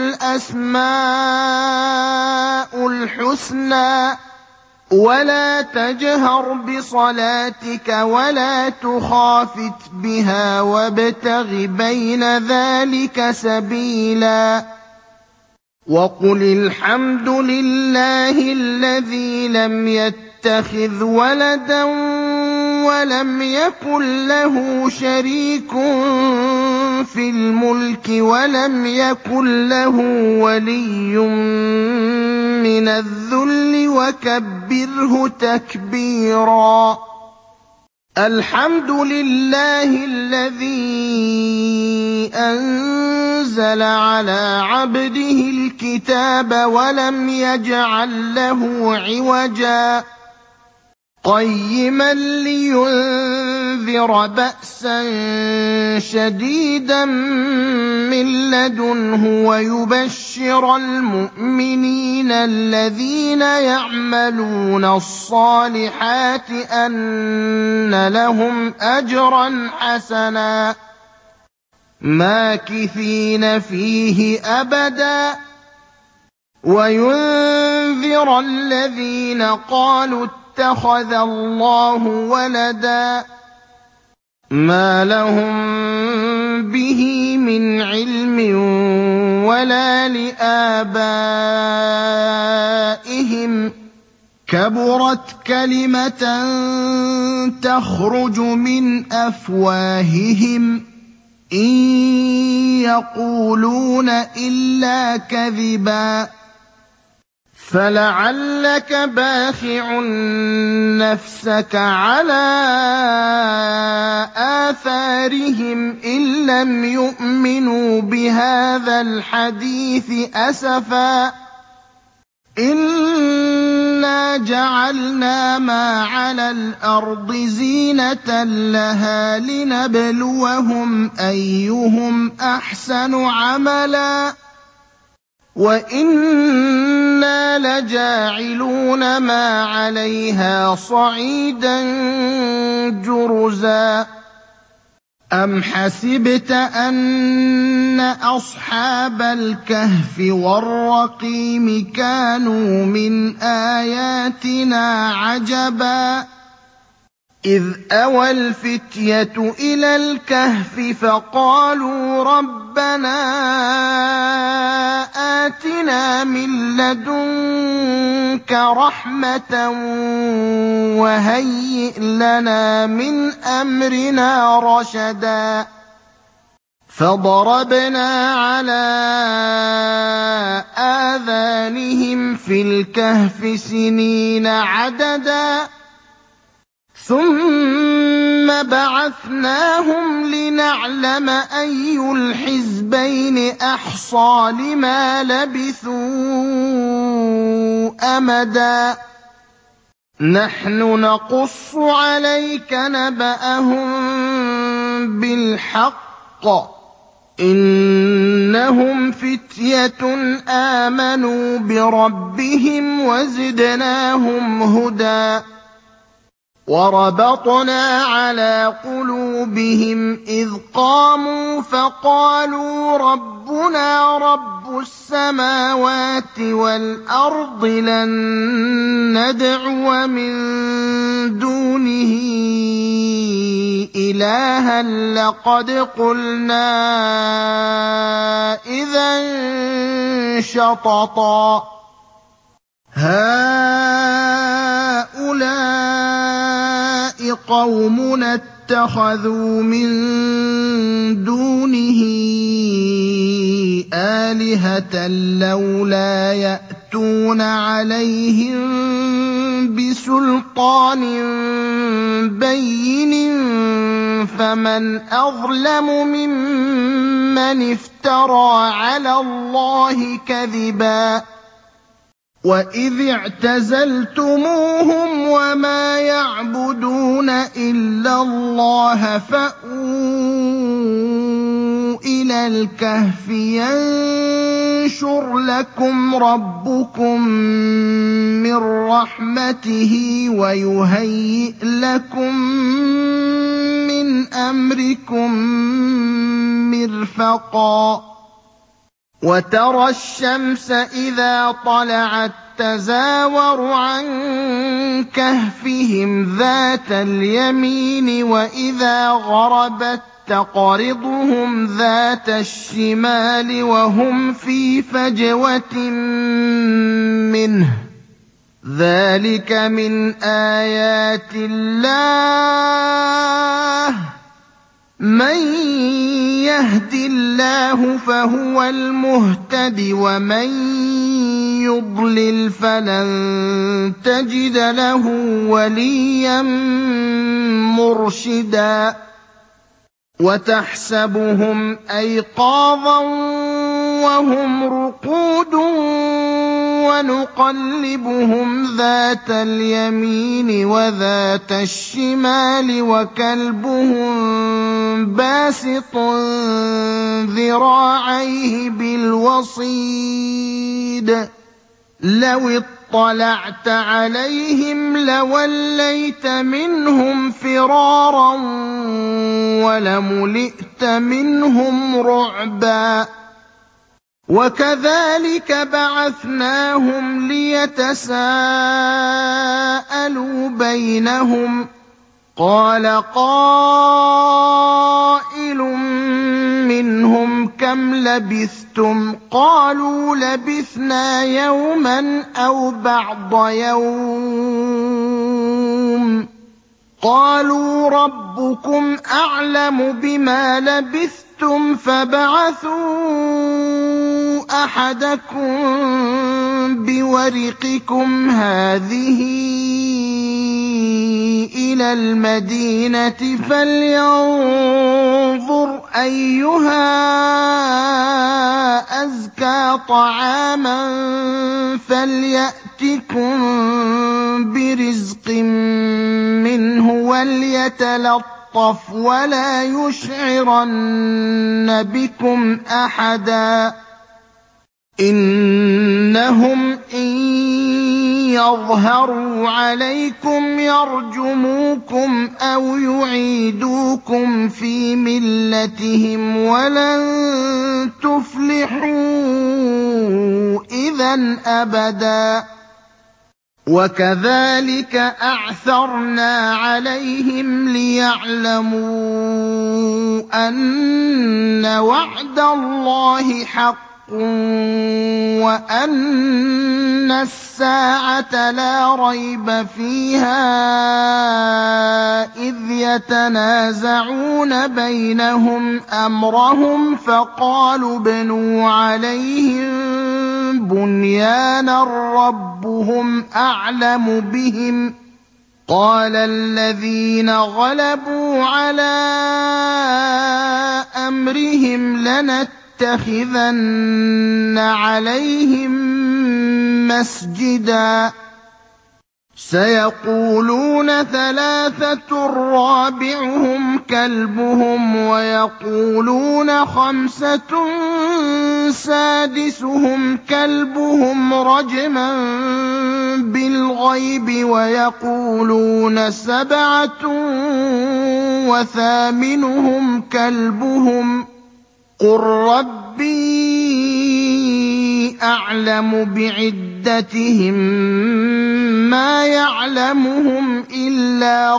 الْأَسْمَاءُ الْحُسْنَىٰ وَلَا تَجْهَرْ بِصَلَاتِكَ وَلَا تُخَافِتْ بِهَا وَابْتَغِ بَيْنَ ذَٰلِكَ سَبِيلًا وَقُلِ الْحَمْدُ لِلَّهِ الَّذِي لَمْ يَتَّخِذْ وَلَدًا وَلَمْ يَكُن لَّهُ شَرِيكٌ فِي الْمُلْكِ وَلَمْ يَكُن لَّهُ وَلِيٌّ مِّنَ الذُّلِّ وَكَبِّرْهُ تَكْبِيرًا الْحَمْدُ لِلَّهِ الَّذِي أَنزَلَ عَلَىٰ عَبْدِهِ الْكِتَابَ وَلَمْ يَجْعَل لَّهُ عِوَجًا قَيِّمًا لِّيُنذِرَ بَأْسًا شَدِيدًا مِّن لَّدُنْهُ وَيُبَشِّرَ الْمُؤْمِنِينَ الَّذِينَ يَعْمَلُونَ الصَّالِحَاتِ أَنَّ لَهُمْ أَجْرًا حَسَنًا مَّاكِثِينَ فِيهِ أَبَدًا وَيُنذِرَ الَّذِينَ قَالُوا اتَّخَذَ اللَّهُ وَلَدًا مَّا لَهُم بِهِ مِنْ عِلْمٍ وَلَا لِآبَائِهِمْ ۚ كَبُرَتْ كَلِمَةً تَخْرُجُ مِنْ أَفْوَاهِهِمْ إِن يَقُولُونَ إِلَّا كَذِبًا فَلَعَلَّكَ بَاخِعٌ نَّفْسَكَ عَلَىٰ آثَارِهِمْ إِن لَّمْ يُؤْمِنُوا بِهَٰذَا الْحَدِيثِ أَسَفًا إِنَّا جَعَلْنَا مَا عَلَى الْأَرْضِ زِينَةً لَّهَا لِنَبْلُوَهُمْ أَيُّهُمْ أَحْسَنُ عَمَلًا وَإِنَّا لَجَاعِلُونَ مَا عَلَيْهَا صَعِيدًا جُرُزًا أَمْ حَسِبْتَ أَنَّ أَصْحَابَ الْكَهْفِ وَالرَّقِيمِ كَانُوا مِنْ آيَاتِنَا عَجَبًا إِذْ أَوَى الْفِتْيَةُ إِلَى الْكَهْفِ فَقَالُوا رَبَّنَا آتِنَا مِن لَّدُنكَ رَحْمَةً وَهَيِّئْ لَنَا مِنْ أَمْرِنَا رَشَدًا فَضَرَبْنَا عَلَىٰ آذَانِهِمْ فِي الْكَهْفِ سِنِينَ عَدَدًا ثُمَّ بَعَثْنَاهُمْ لِنَعْلَمَ أَيُّ الْحِزْبَيْنِ أَحْصَىٰ لِمَا لَبِثُوا أَمَدًا نَّحْنُ نَقُصُّ عَلَيْكَ نَبَأَهُم بِالْحَقِّ ۚ إِنَّهُمْ فِتْيَةٌ آمَنُوا بِرَبِّهِمْ وَزِدْنَاهُمْ هُدًى وَرَبَطْنَا عَلَىٰ قُلُوبِهِمْ إِذْ قَامُوا فَقَالُوا رَبُّنَا رَبُّ السَّمَاوَاتِ وَالْأَرْضِ لَن نَّدْعُوَ مِن دُونِهِ إِلَٰهًا لَّقَدْ قُلْنَا إِذًا شَطَطًا هَٰؤُلَاءِ قومنا اتخذوا من دونه آلهة لولا يأتون عليهم بسلطان بين فمن أظلم ممن افترى على الله كذبا وإذ اعتزلتموهم وما يعبدون إلا الله فأووا إلى الكهف ينشر لكم ربكم من رحمته ويهيئ لكم من أمركم مرفقا وترى الشمس إذا طلعت تزاور عن كهفهم ذات اليمين وإذا غربت تقرضهم ذات الشمال وهم في فجوة منه ذلك من آيات الله من يهد الله فهو المهتد ومن يضلل فلن تجد له وليا مرشدا وتحسبهم أيقاظا وهم رقود ونقلبهم ذات اليمين وذات الشمال وكلبهم باسط ذراعيه بالوصيد لو اطلعت عليهم لوليت منهم فرارا ولملئت منهم رعبا وكذلك بعثناهم ليتساءلوا بينهم قال قائل منهم كم لبثتم قالوا لبثنا يوما أو بعض يوم قالوا ربكم أعلم بما لبثتم فابعثوا أحدكم بورقكم هذه إلى المدينة فلينظر أيها أزكى طعاما فليأتكم برزق منه وليتلطف ولا يشعرن بكم أحدا إنهم إن يظهروا عليكم يرجموكم أو يعيدوكم في ملتهم ولن تفلحوا إذا أبدا وكذلك أعثرنا عليهم ليعلموا أن وعد الله حق وأن الساعة لا ريب فيها إذ يتنازعون بينهم أمرهم فقالوا ابنوا عليهم بنيانا ربهم أعلم بهم قال الذين غلبوا على أمرهم لنتخذن عليهم مسجدا سيقولون ثلاثة رابعهم كلبهم ويقولون خمسة سادسهم كلبهم رجما بالغيب ويقولون سبعة وثامنهم كلبهم قل ربي أعلم بعدتهم ما يعلمهم إلا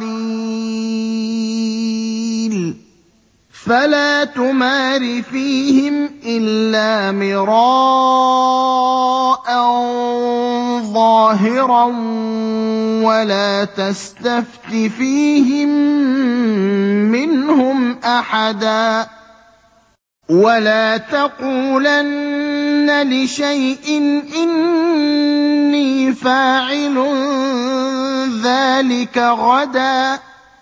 قليل فلا تمار فيهم إلا مراء ظاهرا ولا تستفت فيهم منهم أحدا ولا تقولن لشيء إني فاعل ذلك غدا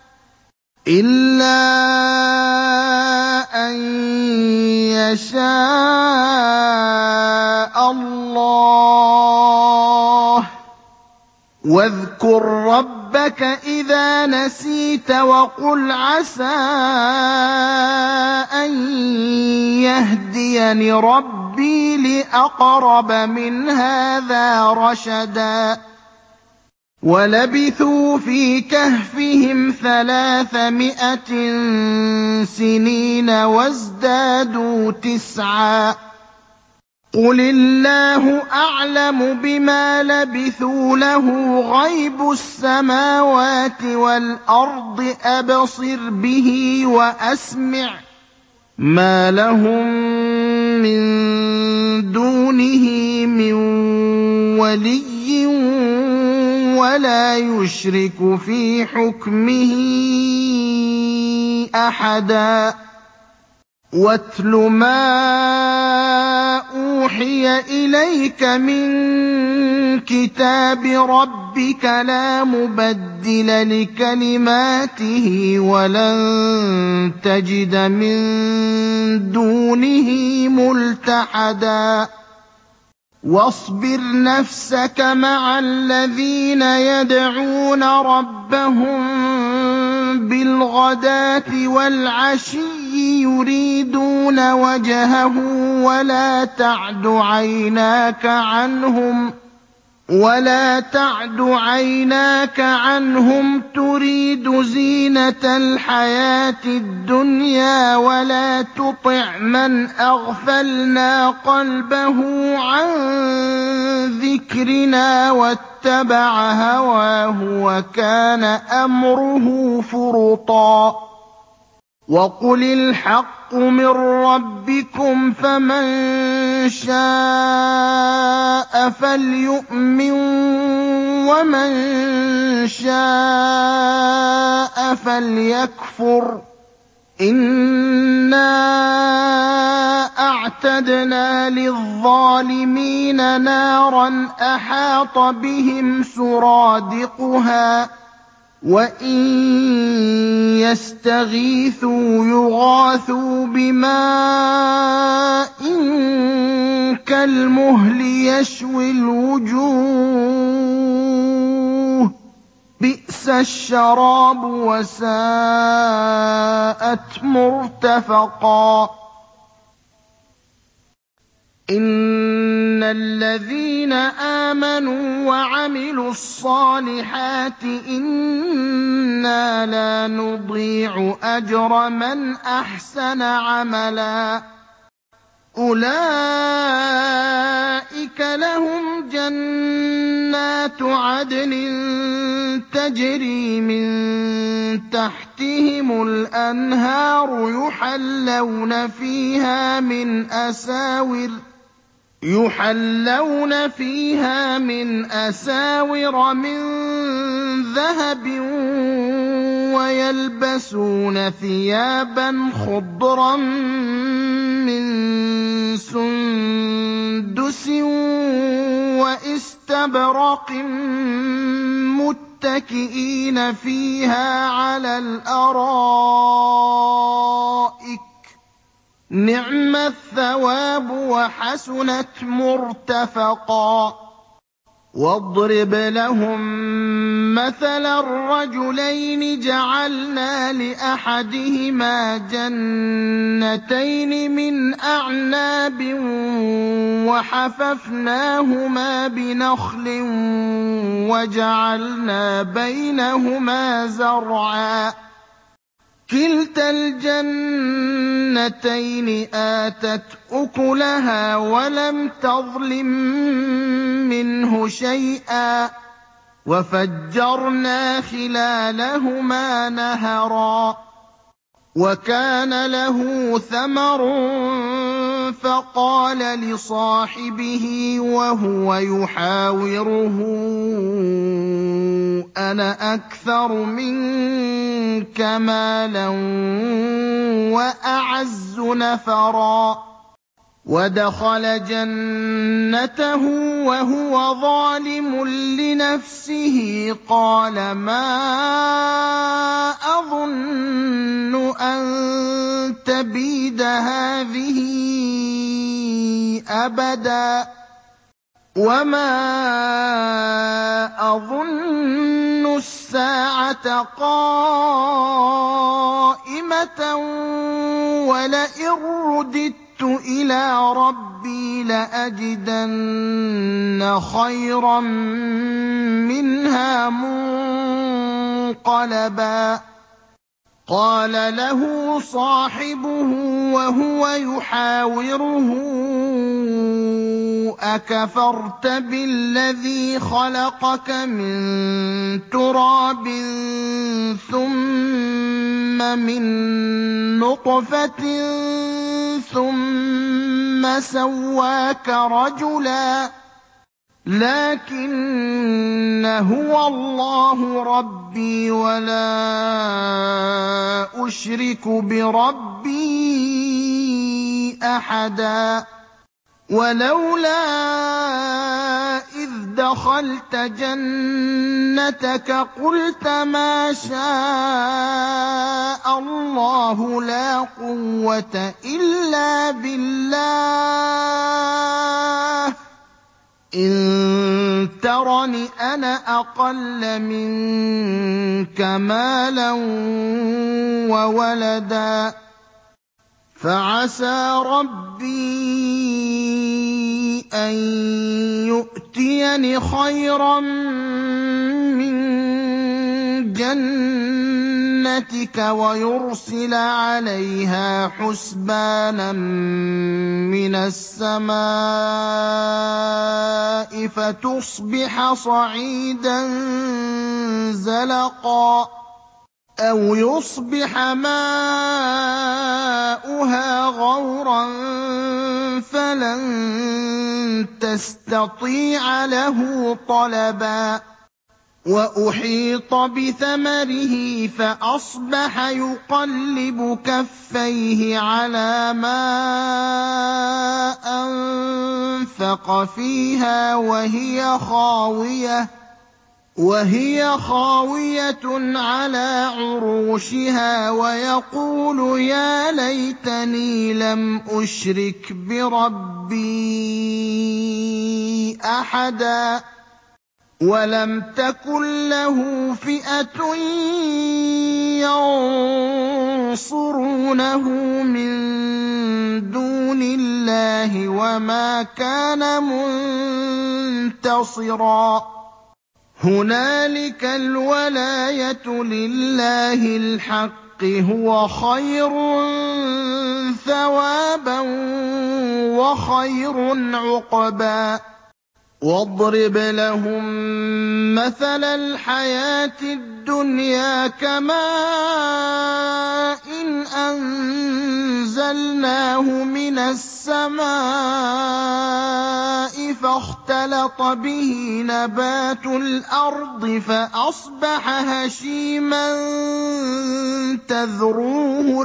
إلا أن يشاء الله واذكر ربك إذا نسيت وقل عسى أن يهديني ربي لأقرب من هذا رشدا ولبثوا في كهفهم ثلاثمائة سنين وازدادوا تسعا قل الله أعلم بما لبثوا له غيب السماوات والأرض أبصر به وأسمع ما لهم من دونه من ولي ولا يشرك في حكمه أحدا واتل ما أوحي إليك من كتاب ربك لا مبدل لكلماته ولن تجد من دونه ملتحدا واصبر نفسك مع الذين يدعون ربهم بالغداة والعشي يريدون وجهه ولا تعد عيناك عنهم ولا تعد عيناك عنهم تريد زينة الحياة الدنيا ولا تطع من أغفلنا قلبه عن ذكرنا واتبع هواه وكان أمره فرطا وقل الحق من ربكم فمن شاء فليؤمن ومن شاء فليكفر إنا أعتدنا للظالمين نارا أحاط بهم سرادقها وإن يستغيثوا يغاثوا بماء كالمهل يشوي الوجوه بئس الشراب وساءت مرتفقا إن الذين آمنوا وعملوا الصالحات إنا لا نضيع أجر من أحسن عملا أولئك لهم جنات عدن تجري من تحتهم الأنهار يحلون فيها من أساور يحلون فيها من أساور من ذهب ويلبسون ثيابا خضرا من سندس وإستبرق متكئين فيها على الأرائك نعم الثواب وحسنت مرتفقا واضرب لهم مثل الرجلين جعلنا لأحدهما جنتين من أعناب وحففناهما بنخل وجعلنا بينهما زرعا كلتا الجنتين آتت أكلها ولم تظلم منه شيئا وفجرنا خلالهما نهرا وكان له ثمر فقال لصاحبه وهو يحاوره أَنَا أَكْثَرُ مِنكَ مَالًا وَأَعَزُّ نَفَرًا وَدَخَلَ جَنَّتَهُ وَهُوَ ظَالِمٌ لِّنَفْسِهِ قَالَ مَا أَظُنُّ أَن تَبِيدَ هَٰذِهِ أَبَدًا وَمَا أَظُنُّ السَّاعَةَ قَائِمَةً وَلَئِن رُّدِدتُّ إِلَىٰ رَبِّي لَأَجِدَنَّ خَيْرًا مِّنْهَا مُنقَلَبًا قَالَ لَهُ صَاحِبُهُ وَهُوَ يُحَاوِرُهُ أَكَفَرْتَ بِالَّذِي خَلَقَكَ مِن تُرَابٍ ثُمَّ مِن نُّطْفَةٍ ثُمَّ سَوَّاكَ رَجُلًا لَّٰكِنَّ هُوَ اللَّهُ رَبِّي وَلَا أُشْرِكُ بِرَبِّي أَحَدًا وَلَوْلَا إِذْ دَخَلْتَ جَنَّتَكَ قُلْتَ مَا شَاءَ اللَّهُ لَا قُوَّةَ إِلَّا بِاللَّهِ إِن تَرَنِ أَنَا أَقَلَّ مِنكَ مَالًا وَوَلَدًا فَعَسَىٰ رَبِّي أَن يُؤْتِيَنِ خَيْرًا مِّن جَنَّتِكَ وَيُرْسِلَ عَلَيْهَا حُسْبَانًا مِّنَ السَّمَاءِ فَتُصْبِحَ صَعِيدًا زَلَقًا أَوْ يُصْبِحَ مَاؤُهَا غَوْرًا فَلَن تَسْتَطِيعَ لَهُ طَلَبًا وَأُحِيطَ بِثَمَرِهِ فَأَصْبَحَ يُقَلِّبُ كَفَّيْهِ عَلَىٰ مَا أَنفَقَ فِيهَا وَهِيَ خَاوِيَةٌ وَهِيَ خَاوِيَةٌ عَلَىٰ عُرُوشِهَا وَيَقُولُ يَا لَيْتَنِي لَمْ أُشْرِكْ بِرَبِّي أَحَدًا وَلَمْ تَكُن لَّهُ فِئَةٌ يَنصُرُونَهُ مِن دُونِ اللَّهِ وَمَا كَانَ مُنتَصِرًا هُنَالِكَ الْوَلَايَةُ لِلَّهِ الْحَقِّ هُوَ خَيْرٌ ثَوَابًا وَخَيْرٌ عُقْبًا وَاضْرِبْ لَهُم مَّثَلَ الْحَيَاةِ الدُّنْيَا كَمَاءٍ أَنزَلْنَاهُ مِنَ السَّمَاءِ فَاخْتَلَطَ بِهِ نَبَاتُ الْأَرْضِ فَأَصْبَحَ هَشِيمًا تَذْرُوهُ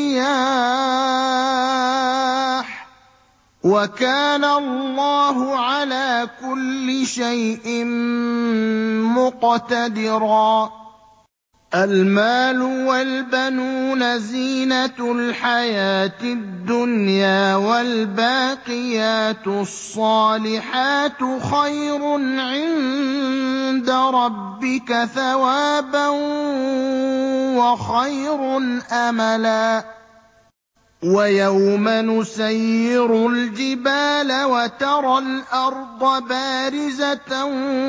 الرِّيَاحُ ۗ وَكَانَ اللَّهُ عَلَىٰ كُلِّ شَيْءٍ مُّقْتَدِرًا الْمَالُ وَالْبَنُونَ زِينَةُ الْحَيَاةِ الدُّنْيَا وَالْبَاقِيَاتُ الصَّالِحَاتُ خَيْرٌ عِندَ رَبِّكَ ثَوَابًا وَخَيْرٌ أَمَلًا وَيَوْمَ نُسَيِّرُ الْجِبَالَ وَتَرَى الْأَرْضَ بَارِزَةً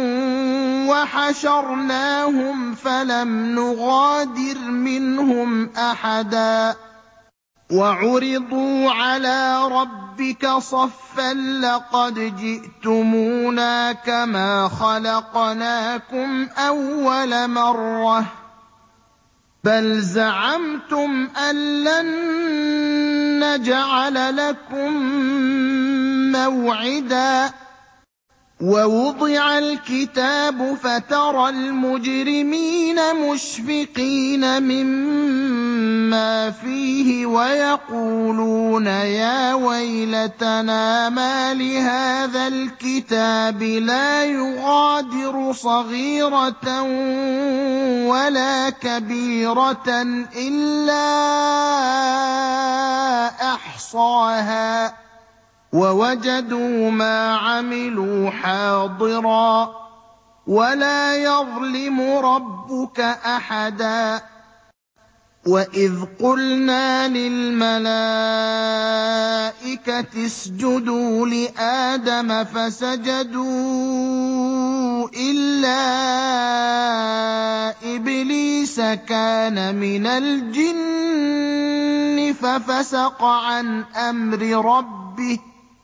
وَحَشَرْنَاهُمْ فَلَمْ نُغَادِرْ مِنْهُمْ أَحَدًا وَعُرِضُوا عَلَىٰ رَبِّكَ صَفًّا لَّقَدْ جِئْتُمُونَا كَمَا خَلَقْنَاكُمْ أَوَّلَ مَرَّةٍ بَلْ زَعَمْتُمْ أَن لَّن نَّجْعَلَ لَكُم مَّوْعِدًا وَوُضِعَ الْكِتَابُ فَتَرَى الْمُجْرِمِينَ مُشْفِقِينَ مِمَّا فِيهِ وَيَقُولُونَ يَا وَيْلَتَنَا مَالِ هَٰذَا الْكِتَابِ لَا يُغَادِرُ صَغِيرَةً وَلَا كَبِيرَةً إِلَّا أَحْصَاهَا وَوَجَدُوا مَا عَمِلُوا حَاضِرًا ۗ وَلَا يَظْلِمُ رَبُّكَ أَحَدًا. وَإِذْ قُلْنَا لِلْمَلَائِكَةِ اسْجُدُوا لِآدَمَ فَسَجَدُوا إِلَّا إِبْلِيسَ كَانَ مِنَ الْجِنِّ فَفَسَقَ عَنْ أَمْرِ رَبِّهِ ۗ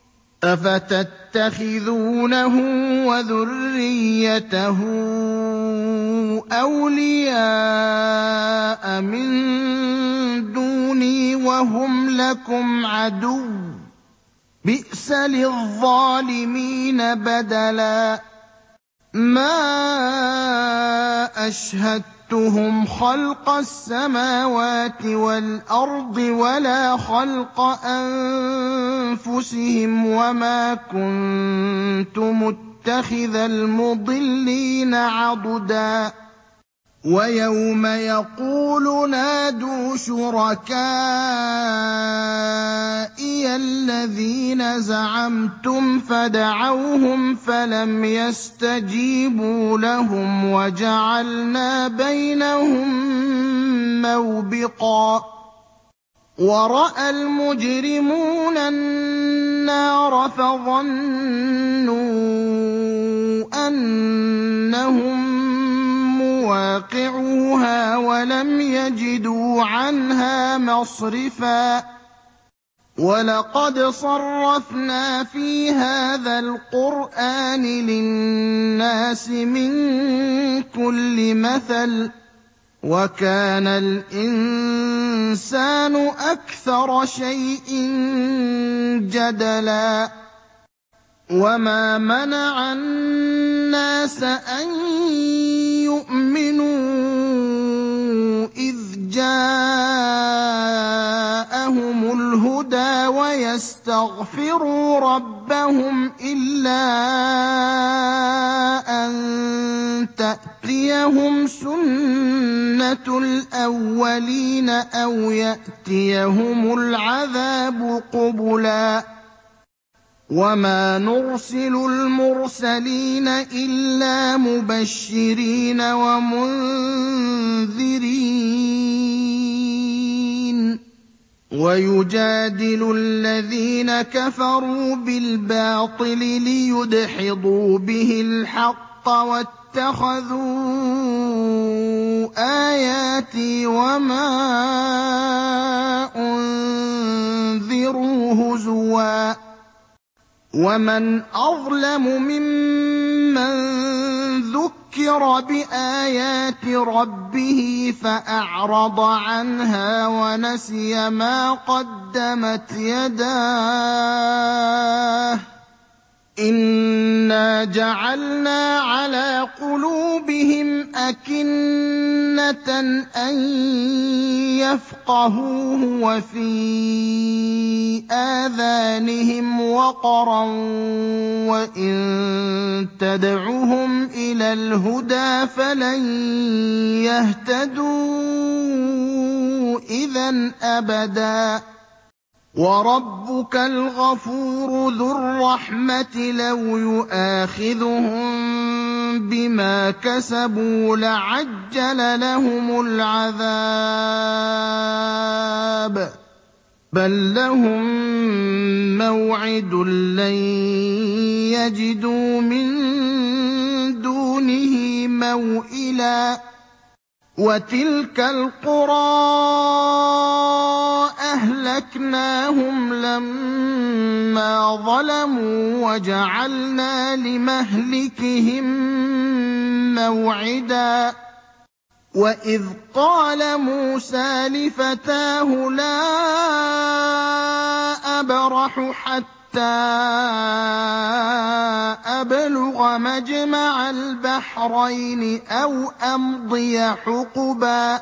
أَفَتَتَّخِذُونَهُ وَذُرِّيَّتَهُ أَوْلِيَاءَ مِن دُونِي وَهُمْ لَكُمْ عَدُوٌّ ۚ بِئْسَ لِلظَّالِمِينَ بَدَلًا. مَا أَشْهَدتُّهُمْ خَلْقَ السَّمَاوَاتِ وَالْأَرْضِ وَلَا خَلْقَ أَنفُسِهِمْ وَمَا كُنتُ مُتَّخِذَ الْمُضِلِّينَ عَضُدًا. وَيَوْمَ يَقُولُ نَادُوا شُرَكَائِيَ الَّذِينَ زَعَمْتُمْ فَدَعَوْهُمْ فَلَمْ يَسْتَجِيبُوا لَهُمْ وَجَعَلْنَا بَيْنَهُم مَّوْبِقًا. وَرَأَى الْمُجْرِمُونَ النَّارَ فَظَنُّوا أَنَّهُم مُّوَاقِعُوهَا وَلَمْ يَجِدُوا عَنْهَا مَصْرِفًا. وَلَقَدْ صَرَّفْنَا فِي هَٰذَا الْقُرْآنِ لِلنَّاسِ مِن كُلِّ مَثَلٍ ۚ وَكَانَ الْإِنسَانُ أَكْثَرَ شَيْءٍ جَدَلًا. وَمَا مَنَعَ النَّاسَ أَن يُؤْمِنُوا إِذْ جَاءَهُمُ الْهُدَىٰ وَيَسْتَغْفِرُوا رَبَّهُمْ إِلَّا أَن تَأْتِيَهُمْ سُنَّةُ الْأَوَّلِينَ أَوْ يَأْتِيَهُمُ الْعَذَابُ قُبُلًا. وَمَا نُرْسِلُ الْمُرْسَلِينَ إِلَّا مُبَشِّرِينَ وَمُنذِرِينَ ۖ وَيُجَادِلُ الَّذِينَ كَفَرُوا بِالْبَاطِلِ لِيُدْحِضُوا بِهِ الْحَقَّ ۖ وَاتَّخَذُوا آيَاتِي وَمَا أُنذِرُوا هُزُوًا. وَمَنْ أَظْلَمُ مِمَّن ذُكِّرَ بِآيَاتِ رَبِّهِ فَأَعْرَضَ عَنْهَا وَنَسِيَ مَا قَدَّمَتْ يَدَاهُ ۚ إِنَّا جَعَلْنَا عَلَىٰ قُلُوبِهِمْ أَكِنَّةً أَن يَفْقَهُوهُ وَفِي آذَانِهِمْ وَقْرًا ۖ وَإِن تَدْعُهُمْ إِلَى الْهُدَىٰ فَلَن يَهْتَدُوا إِذًا أَبَدًا. وَرَبُّكَ الْغَفُورُ ذُو الرَّحْمَةِ ۖ لَوْ يُؤَاخِذُهُم بِمَا كَسَبُوا لَعَجَّلَ لَهُمُ الْعَذَابَ ۚ بَل لَّهُم مَّوْعِدٌ لَّن يَجِدُوا مِن دُونِهِ مَوْئِلًا. وَتِلْكَ الْقُرَىٰ أَهْلَكْنَاهُمْ لَمَّا ظَلَمُوا وَجَعَلْنَا لِمَهْلِكِهِم مَّوْعِدًا. وَإِذْ قَالَ مُوسَىٰ لِفَتَاهُ لَا أَبْرَحُ حَتَّىٰ أبلغ مجمع البحرين أو أمضي حقبا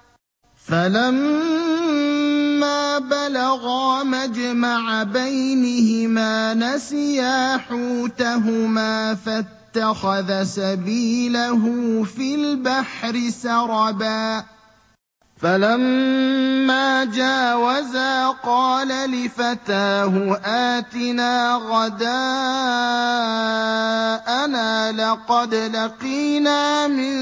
فلما بلغا مجمع بينهما نسيا حوتهما فاتخذ سبيله في البحر سربا فلما جاوزا قال لفتاه آتنا غداءنا لقد لقينا من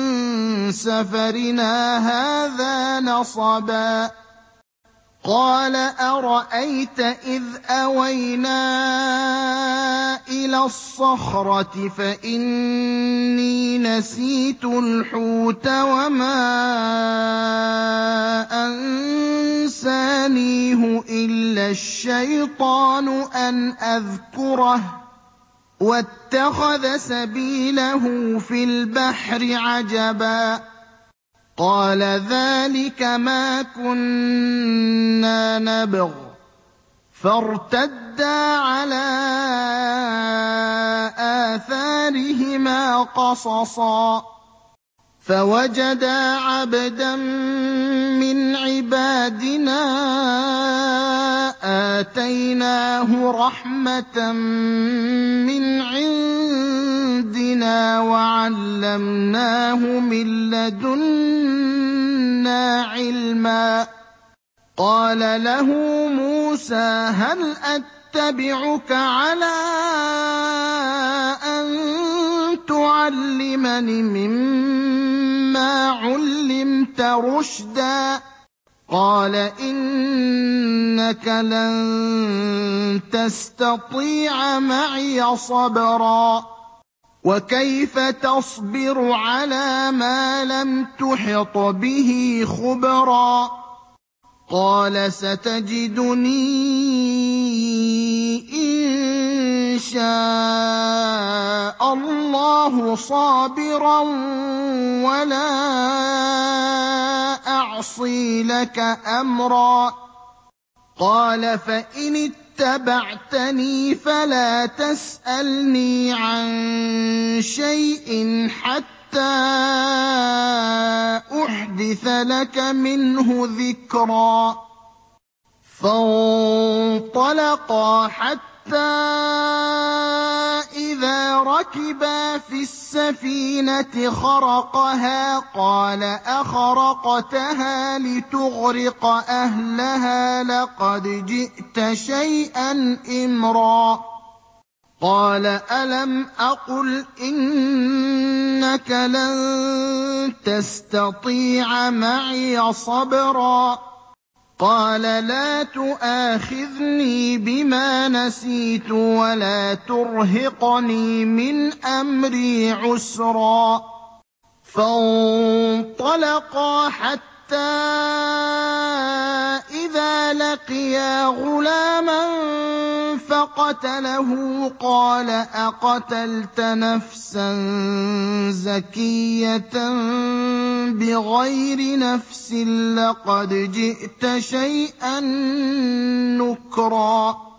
سفرنا هذا نصبا قال أرأيت إذ أوينا إلى الصخرة فإني نسيت الحوت وما أنسانيه إلا الشيطان أن أذكره واتخذ سبيله في البحر عجبا قال ذلك ما كنا نبغ فارتدا على آثارهما قصصا فوجدا عبدا من عبادنا آتيناه رحمة من عندنا وعلمناه من لدنا علما قال له موسى هل أتبعك على أن تعلمني مما علمت رشدا قال إنك لن تستطيع معي صبرا وكيف تصبر على ما لم تحط به خبرا قال ستجدني إن شاء الله صابرا ولا أعصي لك أمرا قال فإن اتبعتني فلا تسألني عن شيء حتى أحدث لك منه ذكرا فانطلقا حتى إذا ركبا في السفينة خرقها قال أخرقتها لتغرق أهلها لقد جئت شيئا إمرا قال ألم أقل إنك لن تستطيع معي صبرا قال لا تؤاخذني بما نسيت ولا ترهقني من أمري عسرا فانطلقا حتى إذا لقيا غلاما فقتله قال أقتلت نفسا زكية بغير نفس لقد جئت شيئا نكرا